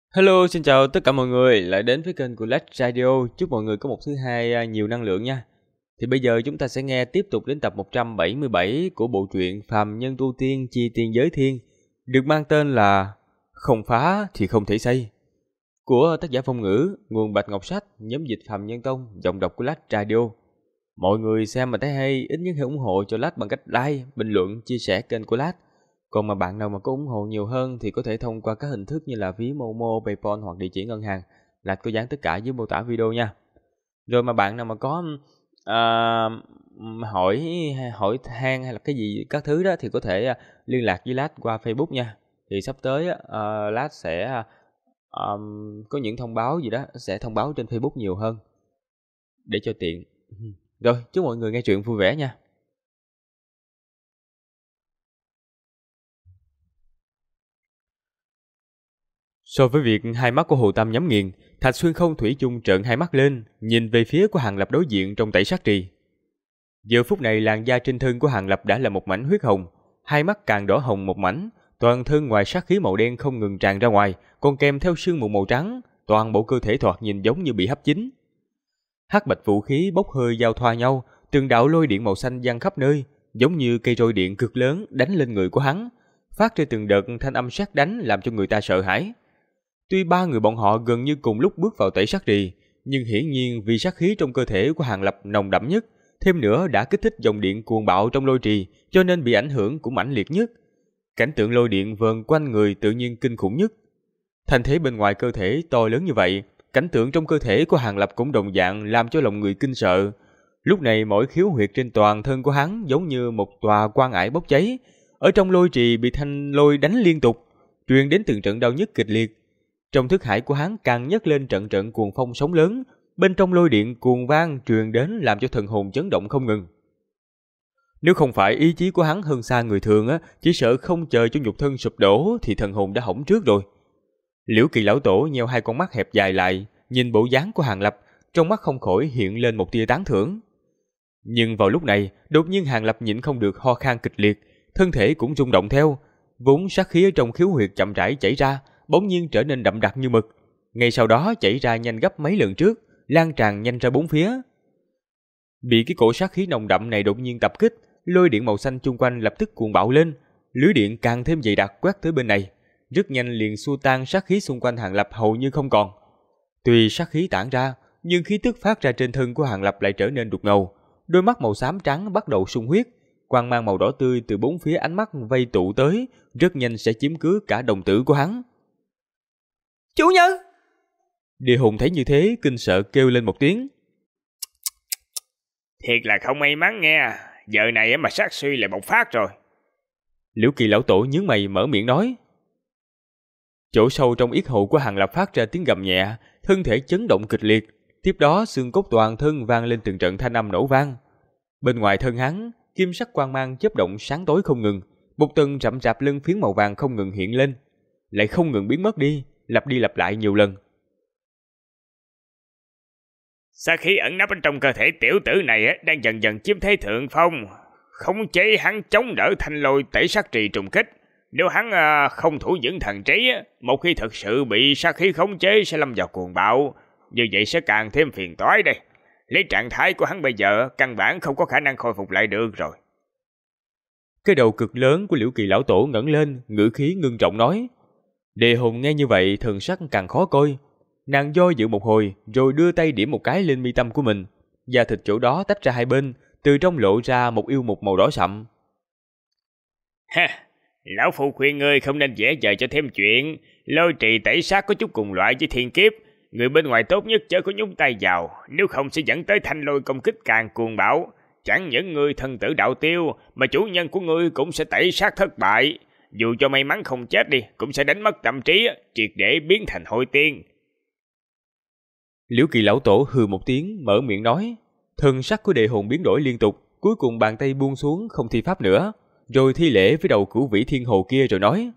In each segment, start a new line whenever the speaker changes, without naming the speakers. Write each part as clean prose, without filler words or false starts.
Hello, xin chào tất cả mọi người lại đến với kênh của Lách Radio. Chúc mọi người có một thứ hai nhiều năng lượng nha. Thì bây giờ chúng ta sẽ nghe tiếp tục đến tập 177 của bộ truyện Phàm Nhân Tu Tiên Chi Tiên Giới Thiên, được mang tên là Không Phá thì Không Thể Xây, của tác giả Phong Ngữ, nguồn Bạch Ngọc Sách, nhóm dịch Phàm Nhân Tông, giọng đọc của Lách Radio. Mọi người xem mà thấy hay, ít nhất hãy ủng hộ cho Lách bằng cách like, bình luận, chia sẻ kênh của Lách. Còn mà bạn nào mà có ủng hộ nhiều hơn thì có thể thông qua các hình thức như là ví Momo, PayPal hoặc địa chỉ ngân hàng. Lạch có dán tất cả dưới mô tả video nha. Rồi mà bạn nào mà có hỏi hỏi han hay là cái gì các thứ đó thì có thể liên lạc với Lách qua Facebook nha. Thì sắp tới Lách sẽ có những thông báo gì đó sẽ thông báo trên Facebook nhiều hơn để cho tiện. Rồi, chúc mọi người nghe truyện vui vẻ nha. So với việc hai mắt của Hồ Tam nhắm nghiền, Thạch Xuyên không thủy chung trợn hai mắt lên, nhìn về phía của Hàng Lập đối diện trong tẩy sát trì. Giờ phút này làn da trên thân của Hàng Lập đã là một mảnh huyết hồng, hai mắt càng đỏ hồng một mảnh, toàn thân ngoài sát khí màu đen không ngừng tràn ra ngoài, còn kèm theo sương mù màu trắng, toàn bộ cơ thể thoạt nhìn giống như bị hấp chín. Hắc bạch vũ khí bốc hơi giao thoa nhau, từng đạo lôi điện màu xanh giăng khắp nơi, giống như cây roi điện cực lớn đánh lên người của hắn, phát ra từng đợt thanh âm sét đánh làm cho người ta sợ hãi. Tuy ba người bọn họ gần như cùng lúc bước vào tẩy sát trì, nhưng hiển nhiên vì sát khí trong cơ thể của Hàng Lập nồng đậm nhất, thêm nữa đã kích thích dòng điện cuồng bạo trong lôi trì, cho nên bị ảnh hưởng cũng mãnh liệt nhất. Cảnh tượng lôi điện vờn quanh người tự nhiên kinh khủng nhất. Thành thế bên ngoài cơ thể to lớn như vậy, cảnh tượng trong cơ thể của Hàng Lập cũng đồng dạng làm cho lòng người kinh sợ. Lúc này mỗi khiếu huyệt trên toàn thân của hắn giống như một tòa quan ải bốc cháy, ở trong lôi trì bị thanh lôi đánh liên tục, truyền đến từng trận đau nhức kịch liệt. Trong thức hải của hắn càng nhấc lên trận trận cuồng phong sóng lớn, bên trong lôi điện cuồng vang truyền đến làm cho thần hồn chấn động không ngừng. Nếu không phải ý chí của hắn hơn xa người thường chỉ sợ không chờ cho nhục thân sụp đổ thì thần hồn đã hỏng trước rồi. Liễu Kỳ lão tổ nheo hai con mắt hẹp dài lại, nhìn bộ dáng của Hàng Lập, trong mắt không khỏi hiện lên một tia tán thưởng. Nhưng vào lúc này, đột nhiên Hàng Lập nhịn không được ho khan kịch liệt, thân thể cũng rung động theo, vốn sát khí ở trong khiếu huyệt chậm rãi chảy ra, bỗng nhiên trở nên đậm đặc như mực. Ngay sau đó chảy ra nhanh gấp mấy lần trước, lan tràn nhanh ra bốn phía. Bị cái cổ sát khí nồng đậm này đột nhiên tập kích, lôi điện màu xanh chung quanh lập tức cuồng bạo lên, lưới điện càng thêm dày đặc quét tới bên này, rất nhanh liền xua tan sát khí xung quanh Hàng Lập hầu như không còn. Tuy sát khí tản ra, nhưng khí tức phát ra trên thân của Hàng Lập lại trở nên đục ngầu, đôi mắt màu xám trắng bắt đầu sung huyết, quang mang màu đỏ tươi từ bốn phía ánh mắt vây tụ tới, rất nhanh sẽ chiếm cứ cả đồng tử của hắn.
Chủ nhân!
Địa hùng thấy như thế, kinh sợ kêu lên một tiếng.
Thiệt là không may mắn nghe, giờ này mà sát suy lại bộc phát rồi.
Liễu Kỳ lão tổ nhướng mày mở miệng nói. Chỗ sâu trong yết hầu của Hàng Lập phát ra tiếng gầm nhẹ, thân thể chấn động kịch liệt, tiếp đó xương cốt toàn thân vang lên từng trận thanh âm nổ vang. Bên ngoài thân hắn, kim sắc quang mang chớp động sáng tối không ngừng, một tầng rậm rạp lân phiến màu vàng không ngừng hiện lên, lại không ngừng biến mất đi lặp lại nhiều lần.
Sát khí ẩn nấp bên trong cơ thể tiểu tử này đang dần dần chiếm thế thượng phong, khống chế hắn chống đỡ thanh lôi tẩy sát trì trùng kích. Nếu hắn không thủ vững thần trí, một khi thực sự bị sát khí khống chế sẽ lâm vào cuồng bạo, như vậy sẽ càng thêm phiền toái đây. Lấy trạng thái của hắn bây giờ, căn bản không có khả năng khôi phục lại được rồi.
Cái đầu cực lớn của Liễu Kỳ lão tổ ngẩng lên, ngữ khí ngưng trọng nói. Đề hùng nghe như vậy thần sắc càng khó coi. Nàng do dự một hồi rồi đưa tay điểm một cái lên mi tâm của mình, da thịt chỗ đó tách ra hai bên, từ trong lộ ra một yêu mục màu đỏ sậm.
Ha, lão phu khuyên ngươi không nên dễ dời cho thêm chuyện. Lôi trì tẩy sát có chút cùng loại với thiên kiếp, người bên ngoài tốt nhất chớ có nhúng tay vào, nếu không sẽ dẫn tới thanh lôi công kích càng cuồng bạo. Chẳng những ngươi thân tử đạo tiêu, mà chủ nhân của ngươi cũng sẽ tẩy sát thất bại. Dù cho may mắn không chết đi, cũng sẽ đánh mất tâm trí, triệt để biến thành hôi tiên.
Liễu Kỳ lão tổ hừ một tiếng, mở miệng nói. Thần sắc của Đề hồn biến đổi liên tục, cuối cùng bàn tay buông xuống không thi pháp nữa, rồi thi lễ với đầu Cửu Vĩ Thiên Hồ kia rồi nói.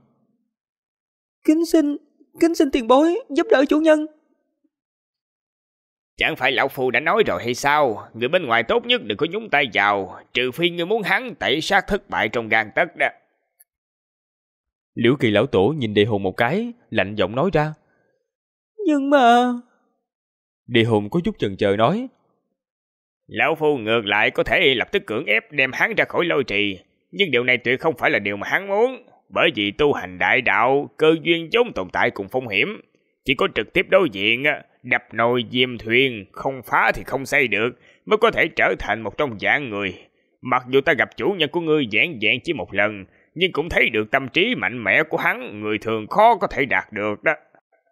Kính xin tiền bối, giúp đỡ chủ nhân.
Chẳng phải lão phu đã nói rồi hay sao, người bên ngoài tốt nhất đừng có nhúng tay vào, trừ phi ngươi muốn hắn tẩy sát thất bại trong gang tấc đó.
Liễu Kỳ lão tổ nhìn Đề hồn một cái, lạnh giọng nói ra.
Nhưng mà...
Địa Hùng có chút chần chờ nói.
Lão phu ngược lại có thể lập tức cưỡng ép đem hắn ra khỏi lôi trì, nhưng điều này tuyệt không phải là điều mà hắn muốn, bởi vì tu hành đại đạo, cơ duyên vốn tồn tại cùng phong hiểm, chỉ có trực tiếp đối diện, đập nồi diêm thuyền, không phá thì không xây được, mới có thể trở thành một trong dạng người. Mặc dù ta gặp chủ nhân của ngươi vẻn vẹn chỉ một lần, nhưng cũng thấy được tâm trí mạnh mẽ của hắn, người thường khó có thể đạt được đó.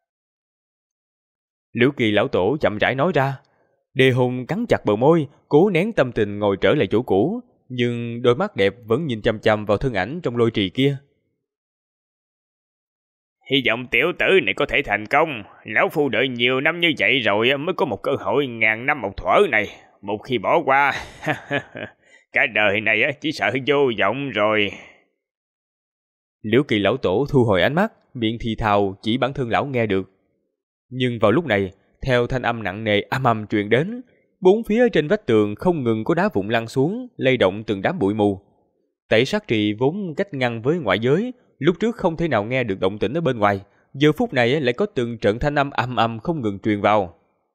Liễu Kỳ lão tổ chậm rãi nói ra. Đề Hùng cắn chặt bờ môi, cố nén tâm tình ngồi trở lại chỗ cũ, nhưng đôi mắt đẹp vẫn nhìn chăm chăm vào thân ảnh trong lôi trì kia.
Hy vọng tiểu tử này có thể thành công. Lão phu đợi nhiều năm như vậy rồi mới có một cơ hội ngàn năm một thuở này. Một khi bỏ qua, cả đời này chỉ sợ vô vọng rồi.
Liễu Kỳ lão tổ thu hồi ánh mắt, miệng thì thào chỉ bản thân lão nghe được. Nhưng vào lúc này, theo thanh âm nặng nề ầm ầm truyền đến, bốn phía trên vách tường không ngừng có đá vụn lăn xuống, lay động từng đám bụi mù. Tẩy sát trì vốn cách ngăn với ngoại giới, lúc trước không thể nào nghe được động tĩnh ở bên ngoài, giờ phút này lại có từng trận thanh âm ầm ầm không ngừng truyền vào.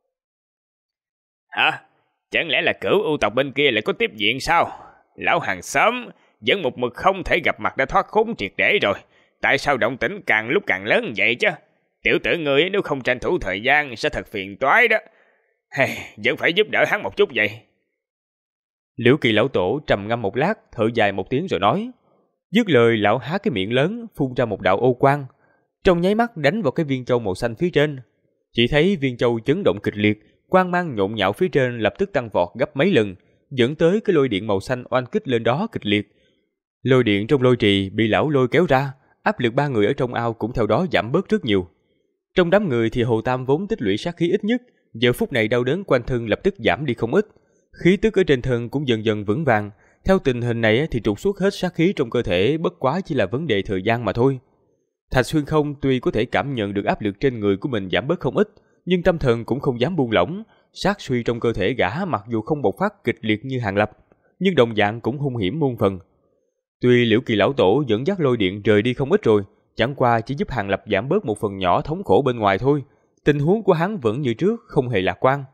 Hả? Chẳng lẽ là Cửu U tộc bên kia lại có tiếp viện sao? Lão hàng xóm vẫn một mực không thể gặp mặt đã thoát khốn triệt để rồi. Tại sao động tĩnh càng lúc càng lớn vậy chứ? Tiểu tử ngươi nếu không tranh thủ thời gian sẽ thật phiền toái đó. Vẫn phải giúp đỡ hắn một chút vậy.
Liễu Kỳ lão tổ trầm ngâm một lát, thở dài một tiếng rồi nói. Dứt lời, lão há cái miệng lớn, phun ra một đạo ô quang, trong nháy mắt đánh vào cái viên châu màu xanh phía trên. Chỉ thấy viên châu chấn động kịch liệt, quang mang nhộn nhạo phía trên lập tức tăng vọt gấp mấy lần, dẫn tới cái lôi điện màu xanh oanh kích lên đó kịch liệt. Lôi điện trong lôi trì bị lão lôi kéo ra, áp lực ba người ở trong ao cũng theo đó giảm bớt rất nhiều. Trong đám người thì Hồ Tam vốn tích lũy sát khí ít nhất, giờ phút này đau đớn quanh thân lập tức giảm đi không ít, khí tức ở trên thân cũng dần dần vững vàng. Theo tình hình này thì trục xuất hết sát khí trong cơ thể bất quá chỉ là vấn đề thời gian mà thôi. Thạch Xuyên Không tuy có thể cảm nhận được áp lực trên người của mình giảm bớt không ít, nhưng tâm thần cũng không dám buông lỏng. Sát suy trong cơ thể gã mặc dù không bộc phát kịch liệt như Hàng Lập, nhưng đồng dạng cũng hung hiểm muôn phần. Tuy Liễu Kỳ lão tổ dẫn dắt lôi điện rời đi không ít rồi, chẳng qua chỉ giúp Hàng Lập giảm bớt một phần nhỏ thống khổ bên ngoài thôi. Tình huống của hắn vẫn như trước, không hề lạc quan.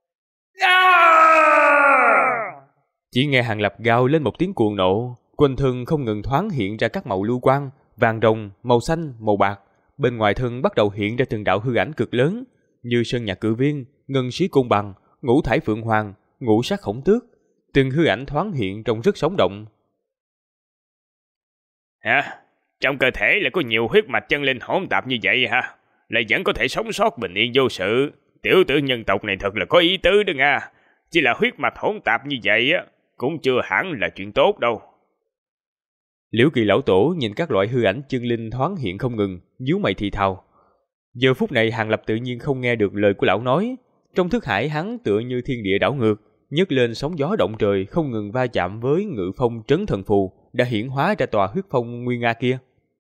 Chỉ nghe Hàng Lập gào lên một tiếng cuồng nộ, quanh thân không ngừng thoáng hiện ra các màu lưu quang, vàng rồng, màu xanh, màu bạc. Bên ngoài thân bắt đầu hiện ra từng đạo hư ảnh cực lớn, như sơn nhạc cự viên, ngân sĩ côn bằng, ngũ thải phượng hoàng, ngũ sắc khổng tước. Từng hư ảnh thoáng hiện trông rất sống động.
Hả? Trong cơ thể lại có nhiều huyết mạch chân linh hỗn tạp như vậy hả? Lại vẫn có thể sống sót bình yên vô sự. Tiểu tử nhân tộc này thật là có ý tứ đó nha. Chỉ là huyết mạch hỗn tạp như vậy cũng chưa hẳn là chuyện tốt đâu.
Liễu Kỳ lão tổ nhìn các loại hư ảnh chân linh thoáng hiện không ngừng, nhíu mày thì thào. Giờ phút này Hàng Lập tự nhiên không nghe được lời của lão nói. Trong thức hải hắn tựa như thiên địa đảo ngược, nhấc lên sóng gió động trời, không ngừng va chạm với ngự phong trấn thần phù đã hiển hóa ra tòa huyết phong nguy nga kia.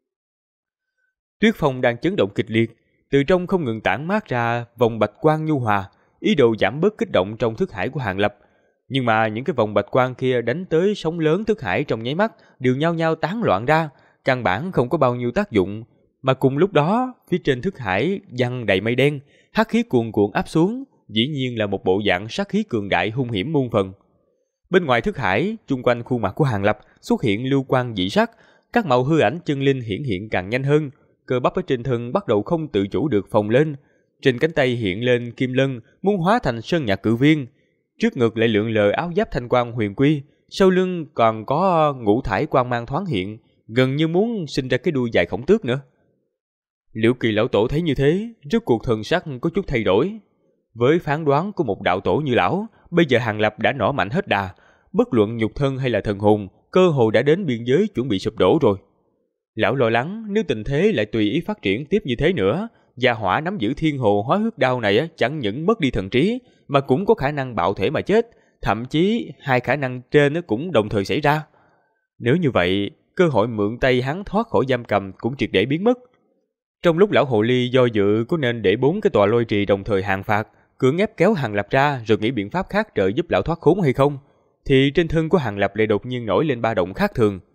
Tuyết phong đang chấn động kịch liệt, từ trong không ngừng tản mát ra vòng bạch quang nhu hòa, ý đồ giảm bớt kích động trong thức hải của Hàng Lập. Nhưng mà những cái vòng bạch quang kia đánh tới sóng lớn thức hải trong nháy mắt đều nhao nhao tán loạn ra, căn bản không có bao nhiêu tác dụng. Mà cùng lúc đó, phía trên thức hải giăng đầy mây đen, hắc khí cuồn cuộn áp xuống, dĩ nhiên là một bộ dạng sát khí cường đại hung hiểm muôn phần. Bên ngoài thức hải, chung quanh khuôn mặt của Hàng Lập xuất hiện lưu quang dị sắc, các màu hư ảnh chân linh hiển hiện càng nhanh hơn, cơ bắp ở trên thân bắt đầu không tự chủ được phồng lên, trên cánh tay hiện lên kim lân, muốn hóa thành sơn nhạc cự viên, trước ngực lại lượn lờ áo giáp thanh quang huyền quy, sau lưng còn có ngũ thải quang mang thoáng hiện, gần như muốn sinh ra cái đuôi dài khổng tước nữa. Liễu Kỳ lão tổ thấy như thế, rốt cuộc thần sắc có chút thay đổi. Với phán đoán của một đạo tổ như lão, bây giờ Hàng Lập đã nỏ mạnh hết đà, bất luận nhục thân hay là thần hồn, cơ hồ đã đến biên giới chuẩn bị sụp đổ rồi. Lão lo lắng nếu tình thế lại tùy ý phát triển tiếp như thế nữa, gia hỏa nắm giữ thiên hồ hóa huyết đao này chẳng những mất đi thần trí, mà cũng có khả năng bạo thể mà chết, thậm chí hai khả năng trên cũng đồng thời xảy ra. Nếu như vậy, cơ hội mượn tay hắn thoát khỏi giam cầm cũng triệt để biến mất. Trong lúc lão hồ ly do dự có nên để 4 cái tòa lôi trì đồng thời hàng phạt, cưỡng ép kéo Hàng Lập ra rồi nghĩ biện pháp khác trợ giúp lão thoát khốn hay không, thì trên thân của Hàng Lập lại đột nhiên nổi lên ba động khác thường.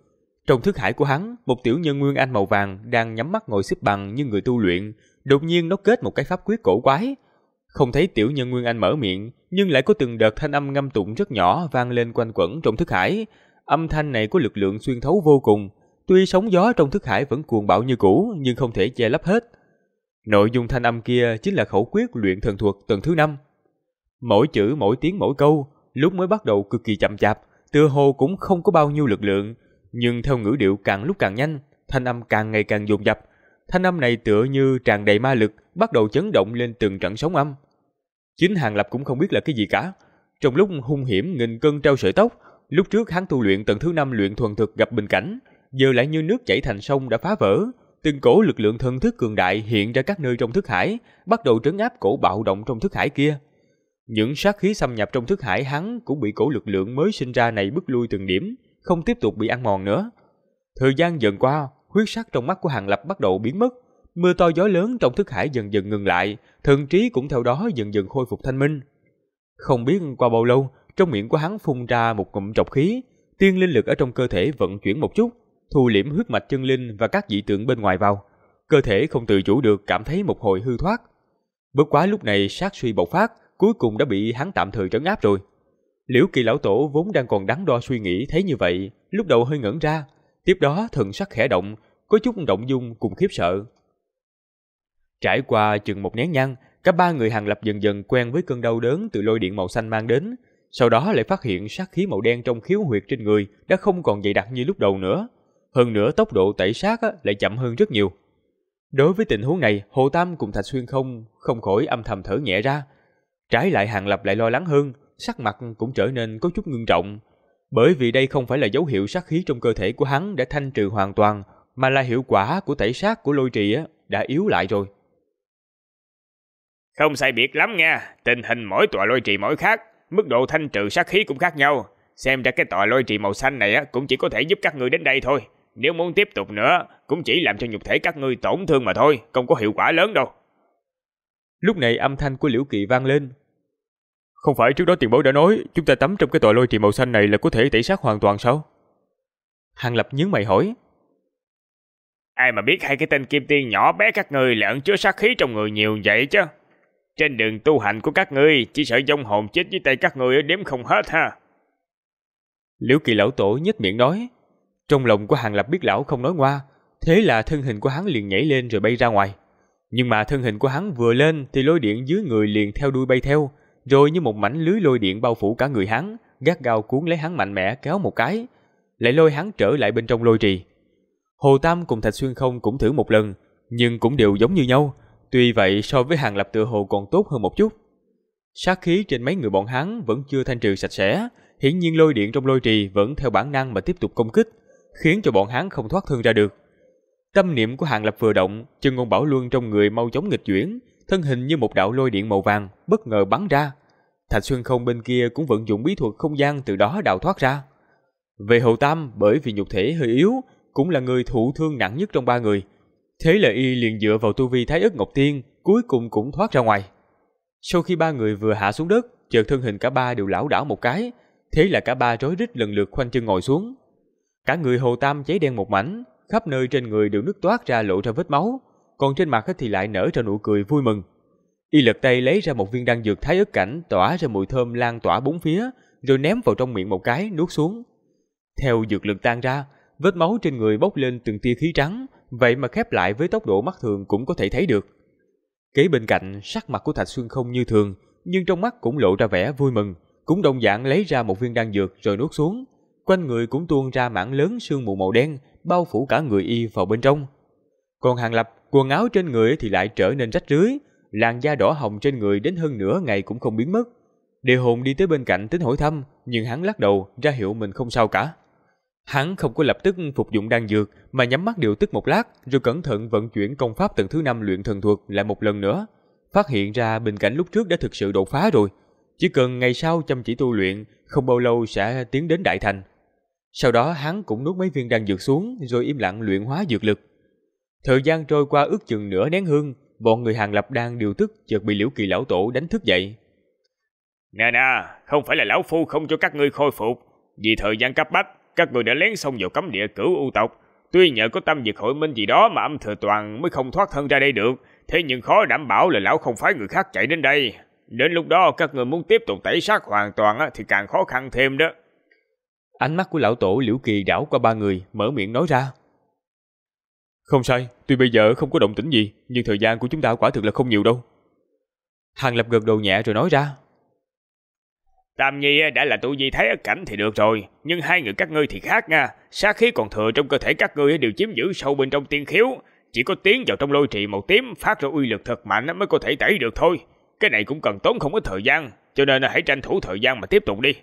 Trong thức hải của hắn, một tiểu nhân nguyên anh màu vàng đang nhắm mắt ngồi xếp bằng như người tu luyện, đột nhiên nó kết một cái pháp quyết cổ quái. Không thấy tiểu nhân nguyên anh mở miệng, nhưng lại có từng đợt thanh âm ngâm tụng rất nhỏ vang lên quanh quẩn trong thức hải. Âm thanh này có lực lượng xuyên thấu vô cùng, tuy sóng gió trong thức hải vẫn cuồng bạo như cũ, nhưng không thể che lấp hết. Nội dung thanh âm kia chính là khẩu quyết luyện thần thuật tầng thứ 5. Mỗi chữ, mỗi tiếng, mỗi câu, lúc mới bắt đầu cực kỳ chậm chạp, tựa hồ cũng không có bao nhiêu lực lượng, nhưng theo ngữ điệu càng lúc càng nhanh, thanh âm càng ngày càng dồn dập. Thanh âm này tựa như tràn đầy ma lực, bắt đầu chấn động lên từng trận sóng âm. Chính Hàng Lập cũng không biết là cái gì cả. Trong lúc hung hiểm nghìn cân treo sợi tóc, lúc trước hắn tu luyện tầng thứ 5 luyện thuần thực gặp bình cảnh, giờ lại như nước chảy thành sông đã phá vỡ. Từng cổ lực lượng thần thức cường đại hiện ra các nơi trong thức hải, bắt đầu trấn áp cổ bạo động trong thức hải kia. Những sát khí xâm nhập trong thức hải hắn cũng bị cổ lực lượng mới sinh ra này bức lui từng điểm, không tiếp tục bị ăn mòn nữa. Thời gian dần qua, huyết sắc trong mắt của Hàng Lập bắt đầu biến mất, mưa to gió lớn trong thức hải dần dần ngừng lại, thần trí cũng theo đó dần dần khôi phục thanh minh. Không biết qua bao lâu, trong miệng của hắn phun ra một ngụm trọc khí, tiên linh lực ở trong cơ thể vận chuyển một chút, thu liễm huyết mạch chân linh và các dị tượng bên ngoài vào. Cơ thể không tự chủ được cảm thấy một hồi hư thoát. Bất quá lúc này sát suy bộc phát, cuối cùng đã bị hắn tạm thời trấn áp rồi. Liễu Kỳ lão tổ vốn đang còn đắn đo suy nghĩ thấy như vậy, lúc đầu hơi ngẩn ra, tiếp đó thần sắc khẽ động, có chút động dung cùng khiếp sợ. Trải qua chừng một nén nhang, cả ba người Hàng Lập dần dần quen với cơn đau đớn từ lôi điện màu xanh mang đến, sau đó lại phát hiện sát khí màu đen trong khiếu huyệt trên người đã không còn dày đặc như lúc đầu nữa. Hơn nữa tốc độ tẩy sát lại chậm hơn rất nhiều. Đối với tình huống này, Hồ Tam cùng Thạch Xuyên không khỏi âm thầm thở nhẹ ra. Trái lại Hàng Lập lại lo lắng hơn, sắc mặt cũng trở nên có chút ngưng trọng. Bởi vì đây không phải là dấu hiệu sát khí trong cơ thể của hắn đã thanh trừ hoàn toàn, mà là hiệu quả của tẩy sát của lôi trì đã yếu lại rồi.
Không sai biệt lắm nha, tình hình mỗi tọa lôi trì mỗi khác, mức độ thanh trừ sát khí cũng khác nhau. Xem ra cái tọa lôi trì màu xanh này cũng chỉ có thể giúp các ngươi đến đây thôi. Nếu muốn tiếp tục nữa, cũng chỉ làm cho nhục thể các ngươi tổn thương mà thôi, không có hiệu quả lớn đâu.
Lúc này âm thanh của Liễu Kỳ vang lên. Không phải trước đó tiền bối đã nói chúng ta tắm trong cái tọa lôi trì màu xanh này là có thể tẩy sát hoàn toàn sao? Hàng Lập nhướng mày hỏi.
Ai mà biết hai cái tên kim tiên nhỏ bé các ngươi là ẩn chứa sát khí trong người nhiều vậy chứ. Trên đường tu hành của các ngươi, chỉ sợ vong hồn chết dưới tay các ngươi đếm không hết ha.
Liễu Kỳ lão tổ nhếch miệng nói. Trong lòng của Hàng Lập biết lão không nói ngoa, thế là thân hình của hắn liền nhảy lên rồi bay ra ngoài. Nhưng mà thân hình của hắn vừa lên thì lôi điện dưới người liền theo đuôi bay theo, rồi như một mảnh lưới lôi điện bao phủ cả người hắn, gắt gao cuốn lấy hắn mạnh mẽ kéo một cái, lại lôi hắn trở lại bên trong lôi trì. Hồ Tam cùng Thạch Xuyên Không cũng thử một lần, nhưng cũng đều giống như nhau. Tuy vậy so với Hàng Lập tựa hồ còn tốt hơn một chút. Sát khí trên mấy người bọn hắn vẫn chưa thanh trừ sạch sẽ, hiển nhiên lôi điện trong lôi trì vẫn theo bản năng mà tiếp tục công kích, khiến cho bọn hắn không thoát thân ra được. Tâm niệm của Hàng Lập vừa động, chân ngôn bảo luân trong người mau chóng nghịch chuyển, thân hình như một đạo lôi điện màu vàng bất ngờ bắn ra. Thạch Xuyên Không bên kia cũng vận dụng bí thuật không gian từ đó đào thoát ra. Về Hồ Tam, bởi vì nhục thể hơi yếu, cũng là người thụ thương nặng nhất trong ba người, thế là y liền dựa vào tu vi Thái Ức Ngọc Tiên, cuối cùng cũng thoát ra ngoài. Sau khi ba người vừa hạ xuống đất, chợt thân hình cả ba đều lảo đảo một cái, thế là cả ba rối rít lần lượt khoanh chân ngồi xuống. Cả người Hồ Tam cháy đen một mảnh, khắp nơi trên người đều nứt toát ra lộ ra vết máu, còn trên mặt thì lại nở ra nụ cười vui mừng. Y lật tay lấy ra một viên đan dược Thái Ức Cảnh tỏa ra mùi thơm lan tỏa bốn phía, rồi ném vào trong miệng một cái nuốt xuống. Theo dược lực tan ra, vết máu trên người bốc lên từng tia khí trắng, vậy mà khép lại với tốc độ mắt thường cũng có thể thấy được. Kế bên cạnh, sắc mặt của Thạch Xuyên Không như thường, nhưng trong mắt cũng lộ ra vẻ vui mừng, cũng đồng dạng lấy ra một viên đan dược rồi nuốt xuống. Quanh người cũng tuôn ra mảng lớn sương mù màu đen, bao phủ cả người y vào bên trong. Còn Hàng Lập, quần áo trên người thì lại trở nên rách rưới, làn da đỏ hồng trên người đến hơn nửa ngày cũng không biến mất. Đề Hồn đi tới bên cạnh tính hỏi thăm, nhưng hắn lắc đầu, ra hiệu mình không sao cả. Hắn không có lập tức phục dụng đan dược, mà nhắm mắt điều tức một lát, rồi cẩn thận vận chuyển công pháp tầng thứ 5 luyện thần thuật lại một lần nữa. Phát hiện ra bình cảnh lúc trước đã thực sự đột phá rồi. Chỉ cần ngày sau chăm chỉ tu luyện, không bao lâu sẽ tiến đến đại thành. Sau đó hắn cũng nuốt mấy viên đan dược xuống, rồi im lặng luyện hóa dược lực. Thời gian trôi qua ước chừng nửa nén hương, bọn người Hàng Lập đang điều tức chợt bị Liễu Kỳ lão tổ đánh thức dậy.
Nè, không phải là lão phu không cho các ngươi khôi phục, vì thời gian cấp bách, các người đã lén xông vào cấm địa Cửu U tộc. Tuy nhờ có tâm vực hội minh gì đó mà Âm Thừa Toàn mới không thoát thân ra đây được, thế nhưng khó đảm bảo là lão không phái người khác chạy đến đây. Đến lúc đó các người muốn tiếp tục tẩy sát hoàn toàn thì càng khó khăn thêm đó.
Ánh mắt của lão tổ Liễu Kỳ đảo qua ba người, mở miệng nói ra. Không sai, tuy bây giờ không có động tĩnh gì, nhưng thời gian của chúng ta quả thực là không nhiều đâu. Hàng Lập gật đầu nhẹ rồi nói ra.
Tam Nhi đã là tu vi Thái Ất cảnh thì được rồi, nhưng hai người các ngươi thì khác nha. Sát khí còn thừa trong cơ thể các ngươi đều chiếm giữ sâu bên trong tiên khiếu. Chỉ có tiến vào trong lôi trì màu tím phát ra uy lực thật mạnh mới có thể tẩy được thôi. Cái này cũng cần tốn không ít thời gian, cho nên hãy tranh thủ thời gian mà tiếp tục đi.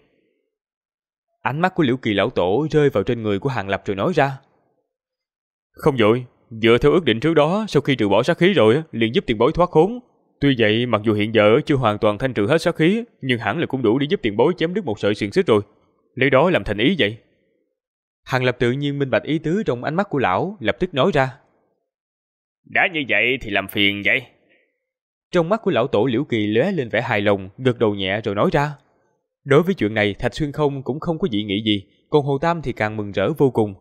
Ánh mắt của Liễu Kỳ lão tổ rơi vào trên người của Hàng Lập rồi nói ra. Không vội, dựa theo ước định trước đó, sau khi trừ bỏ sát khí rồi liền giúp tiền bối thoát khốn. Tuy vậy, mặc dù hiện giờ chưa hoàn toàn thanh trừ hết sát khí, nhưng hẳn là cũng đủ để giúp tiền bối chém đứt một sợi xiềng xích rồi. Lấy đó làm thành ý vậy. Hàng Lập tự nhiên minh bạch ý tứ trong ánh mắt của lão, lập tức nói ra.
Đã như vậy thì làm phiền vậy.
Trong mắt của lão tổ Liễu Kỳ lóe lên vẻ hài lòng, gật đầu nhẹ rồi nói ra. Đối với chuyện này, Thạch Xuyên Không cũng không có dị nghị gì, còn Hồ Tam thì càng mừng rỡ vô cùng.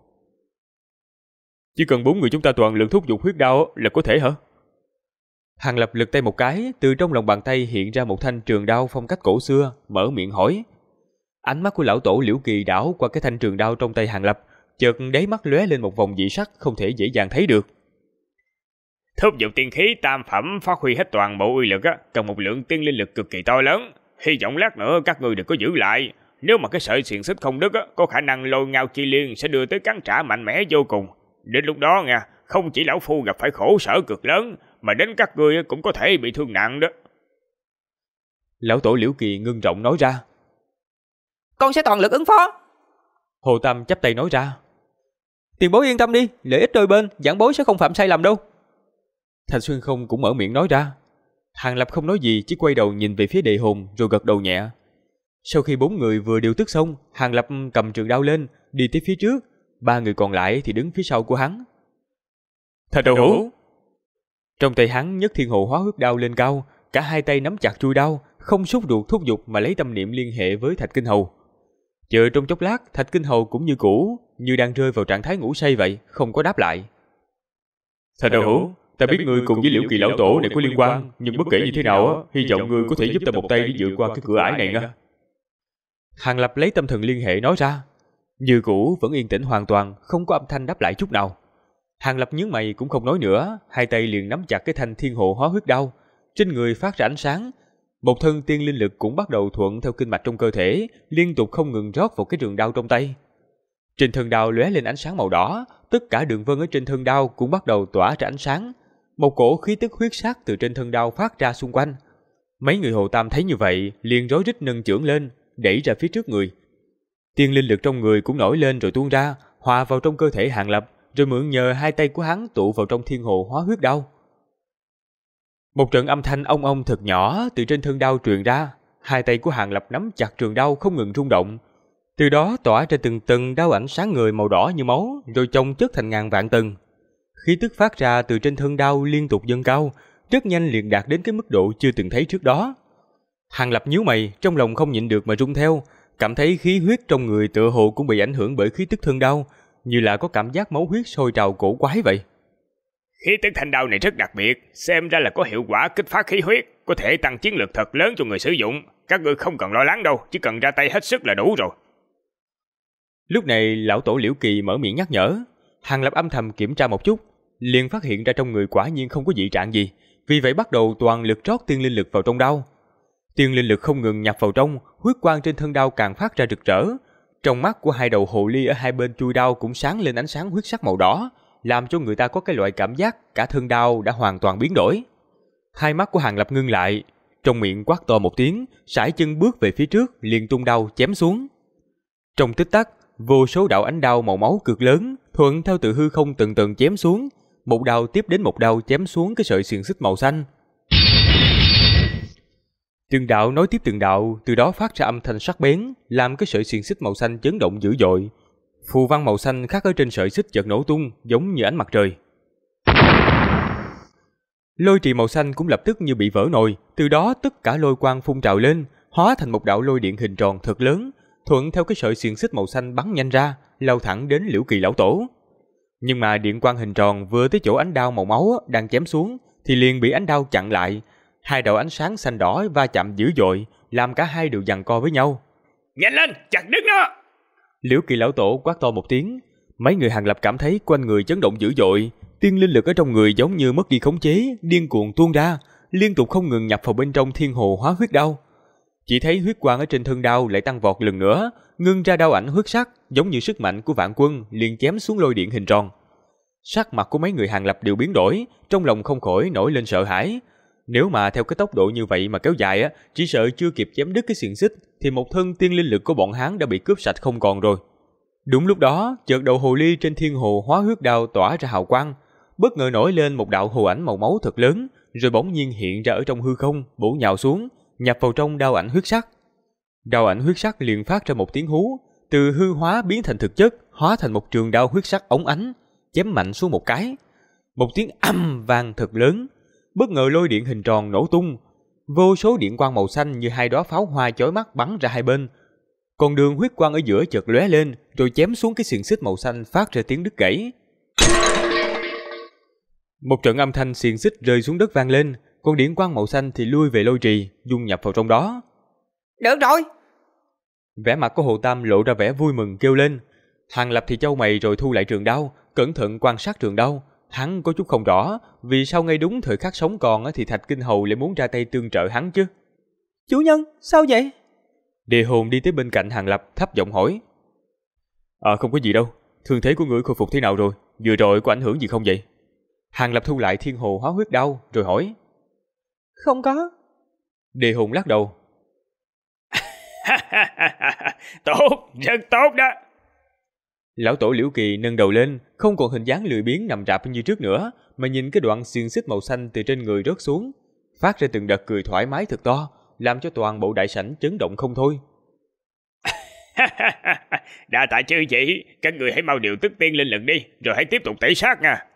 Chỉ cần 4 người chúng ta toàn lực thúc giục huyết đao là có thể hả? Hàng Lập lật tay một cái, từ trong lòng bàn tay hiện ra một thanh trường đao phong cách cổ xưa, mở miệng hỏi. Ánh mắt của lão tổ Liễu Kỳ đảo qua cái thanh trường đao trong tay Hàng Lập, chợt đáy mắt lóe lên một vòng dị sắc không thể dễ dàng thấy được.
Thúc giục tiên khí tam phẩm phát huy hết toàn bộ uy lực cần một lượng tiên linh lực cực kỳ to lớn. Hy vọng lát nữa các ngươi đừng có giữ lại. Nếu mà cái sợi xiềng xích không đứt có khả năng lôi ngao chi liên sẽ đưa tới cắn trả mạnh mẽ vô cùng. Đến lúc đó nha, không chỉ lão phu gặp phải khổ sở cực lớn, mà đến các ngươi cũng có thể bị thương nặng đó.
Lão tổ Liễu Kỳ ngưng trọng nói ra.
Con sẽ toàn lực ứng phó.
Hồ Tam chắp tay nói ra.
Tiền bối yên tâm đi, lợi ích đôi bên, giảng bối sẽ không phạm sai lầm đâu.
Thạch Xuyên Không cũng mở miệng nói ra. Hàng Lập không nói gì, chỉ quay đầu nhìn về phía Đệ Hồn rồi gật đầu nhẹ. Sau khi 4 người vừa điều tức xong, Hàng Lập cầm trường đao lên, đi tới phía trước, 3 người còn lại thì đứng phía sau của hắn. Thạch Đầu Hữu! Trong tay hắn nhấc Thiên Hồ Hóa Huyết Đao lên cao, cả hai tay nắm chặt chuôi đao, không sốt ruột thúc giục mà lấy tâm niệm liên hệ với Thạch Kinh Hầu. Chờ trong chốc lát, Thạch Kinh Hầu cũng như cũ, như đang rơi vào trạng thái ngủ say vậy, không có đáp lại. Thạch Đầu Hữu, ta biết ngươi cùng với Liễu Kỳ lão tổ này có liên quan, nhưng bất kể như thế nào, hy vọng ngươi có thể giúp ta một tay để vượt qua cái cửa ải này nha. Hàng Lập lấy tâm thần liên hệ nói ra. Như cũ vẫn yên tĩnh hoàn toàn, không có âm thanh đáp lại chút nào. Hàng Lập nhướng mày cũng không nói nữa, hai tay liền nắm chặt cái thanh Thiên Hồ Hóa Huyết Đao, trên người phát ra ánh sáng. Một thân tiên linh lực cũng bắt đầu thuận theo kinh mạch trong cơ thể, liên tục không ngừng rót vào cái trường đao trong tay. Trên thân đao lóe lên ánh sáng màu đỏ, tất cả đường vân ở trên thân đao cũng bắt đầu tỏa ra ánh sáng. Một cổ khí tức huyết sắc từ trên thân đao phát ra xung quanh. Mấy người Hồ Tam thấy như vậy, liền rối rít nâng chưởng lên, đẩy ra phía trước người. Tiên linh lực trong người cũng nổi lên rồi tuôn ra, hòa vào trong cơ thể Hàng Lập, rồi mượn nhờ hai tay của hắn tụ vào trong Thiên Hồ Hóa Huyết Đao. Một trận âm thanh ong ong thật nhỏ từ trên thân đao truyền ra, hai tay của Hàng Lập nắm chặt trường đao không ngừng rung động. Từ đó tỏa ra từng tầng đao ảnh sáng người màu đỏ như máu, rồi chồng chất thành ngàn vạn tầng. Khí tức phát ra từ trên thân đao liên tục dâng cao, rất nhanh liền đạt đến cái mức độ chưa từng thấy trước đó. Hàng Lập nhíu mày, trong lòng không nhịn được mà rung theo, cảm thấy khí huyết trong người tựa hồ cũng bị ảnh hưởng bởi khí tức thân đao, như là có cảm giác máu huyết sôi trào cổ quái vậy.
Khí tức thanh đao này rất đặc biệt, xem ra là có hiệu quả kích phát khí huyết, có thể tăng chiến lực thật lớn cho người sử dụng. Các ngươi không cần lo lắng đâu, chỉ cần ra tay hết sức là đủ rồi.
Lúc này lão tổ Liễu Kỳ mở miệng nhắc nhở. Hàng Lập âm thầm kiểm tra một chút, liền phát hiện ra trong người quả nhiên không có dị trạng gì, vì vậy bắt đầu toàn lực rót tiên linh lực vào trong đao. Tiên linh lực không ngừng nhập vào trong, huyết quang trên thân đao càng phát ra rực rỡ. Trong mắt của hai đầu hồ ly ở hai bên chuôi đao cũng sáng lên ánh sáng huyết sắc màu đỏ, làm cho người ta có cái loại cảm giác cả thân đao đã hoàn toàn biến đổi. Hai mắt của Hàng Lập ngưng lại, trong miệng quát to một tiếng, sải chân bước về phía trước, liền tung đao chém xuống. Trong tích tắc, vô số đạo ánh đao màu máu cực lớn thuận theo từ hư không từng tầng chém xuống, một đao tiếp đến một đao chém xuống cái sợi xiềng xích màu xanh. Từng đạo nối tiếp từng đạo, từ đó phát ra âm thanh sắc bén, làm cái sợi xiềng xích màu xanh chấn động dữ dội. Phù văn màu xanh khắc ở trên sợi xích chợt nổ tung, giống như ánh mặt trời. Lôi trì màu xanh cũng lập tức như bị vỡ nồi, từ đó tất cả lôi quang phun trào lên, hóa thành một đạo lôi điện hình tròn thật lớn, thuận theo cái sợi xiềng xích màu xanh bắn nhanh ra, lao thẳng đến Liễu Kỳ lão tổ. Nhưng mà điện quang hình tròn vừa tới chỗ ánh đao màu máu đang chém xuống thì liền bị ánh đao chặn lại. Hai đạo ánh sáng xanh đỏ va chạm dữ dội, làm cả hai đều giằng co với nhau.
Nhanh lên, chặt đứt nó!
Liễu Kỳ lão tổ quát to một tiếng. Mấy người Hàng Lập cảm thấy quanh người chấn động dữ dội, tiên linh lực ở trong người giống như mất đi khống chế, điên cuồng tuôn ra, liên tục không ngừng nhập vào bên trong thiên hồ hóa huyết đao. Chỉ thấy huyết quang ở trên thân đao lại tăng vọt lần nữa, ngưng ra đao ảnh huyết sắc, giống như sức mạnh của vạn quân liền chém xuống lôi điện hình tròn. Sắc mặt của mấy người Hàng Lập đều biến đổi, trong lòng không khỏi nổi lên sợ hãi. Nếu mà theo cái tốc độ như vậy mà kéo dài chỉ sợ chưa kịp chém đứt cái xiềng xích thì một thân tiên linh lực của bọn hắn đã bị cướp sạch không còn rồi. Đúng lúc đó, chợt đầu hồ ly trên thiên hồ hóa huyết đao tỏa ra hào quang, bất ngờ nổi lên một đạo hồ ảnh màu máu thật lớn, rồi bỗng nhiên hiện ra ở trong hư không, bổ nhào xuống, nhập vào trong đao ảnh huyết sắc. Đao ảnh huyết sắc liền phát ra một tiếng hú, từ hư hóa biến thành thực chất, hóa thành một trường đao huyết sắc óng ánh, chém mạnh xuống một cái. Một tiếng âm vang thật lớn, bất ngờ lôi điện hình tròn nổ tung, vô số điện quang màu xanh như hai đóa pháo hoa chói mắt bắn ra hai bên. Còn đường huyết quang ở giữa chợt lóe lên, rồi chém xuống cái xiềng xích màu xanh phát ra tiếng đứt gãy. Một trận âm thanh xiềng xích rơi xuống đất vang lên, còn điện quang màu xanh thì lui về lôi trì, dung nhập vào trong đó.
Được rồi!
Vẻ mặt của Hồ Tam lộ ra vẻ vui mừng kêu lên. Hàng Lập thì chau mày rồi thu lại trường đao, cẩn thận quan sát trường đao. Hắn có chút không rõ, vì sao ngay đúng thời khắc sống còn thì Thạch Kinh Hầu lại muốn ra tay tương trợ hắn chứ.
Chủ nhân, sao vậy?
Đề Hồn đi tới bên cạnh Hàng Lập thấp giọng hỏi. Không có gì đâu, thương thế của ngươi khôi phục thế nào rồi? Vừa rồi có ảnh hưởng gì không vậy? Hàng Lập thu lại thiên hồ hóa huyết đao rồi hỏi.
Không có.
Đề Hồn lắc đầu.
Tốt, rất tốt đó.
Lão tổ Liễu Kỳ nâng đầu lên, không còn hình dáng lười biếng nằm rạp như trước nữa, mà nhìn cái đoạn xiềng xích màu xanh từ trên người rớt xuống, phát ra từng đợt cười thoải mái thật to, làm cho toàn bộ đại sảnh chấn động không thôi.
Đa tạ chư vị, các người hãy mau điều tức tiên linh lực đi, rồi hãy tiếp tục tẩy sát nha.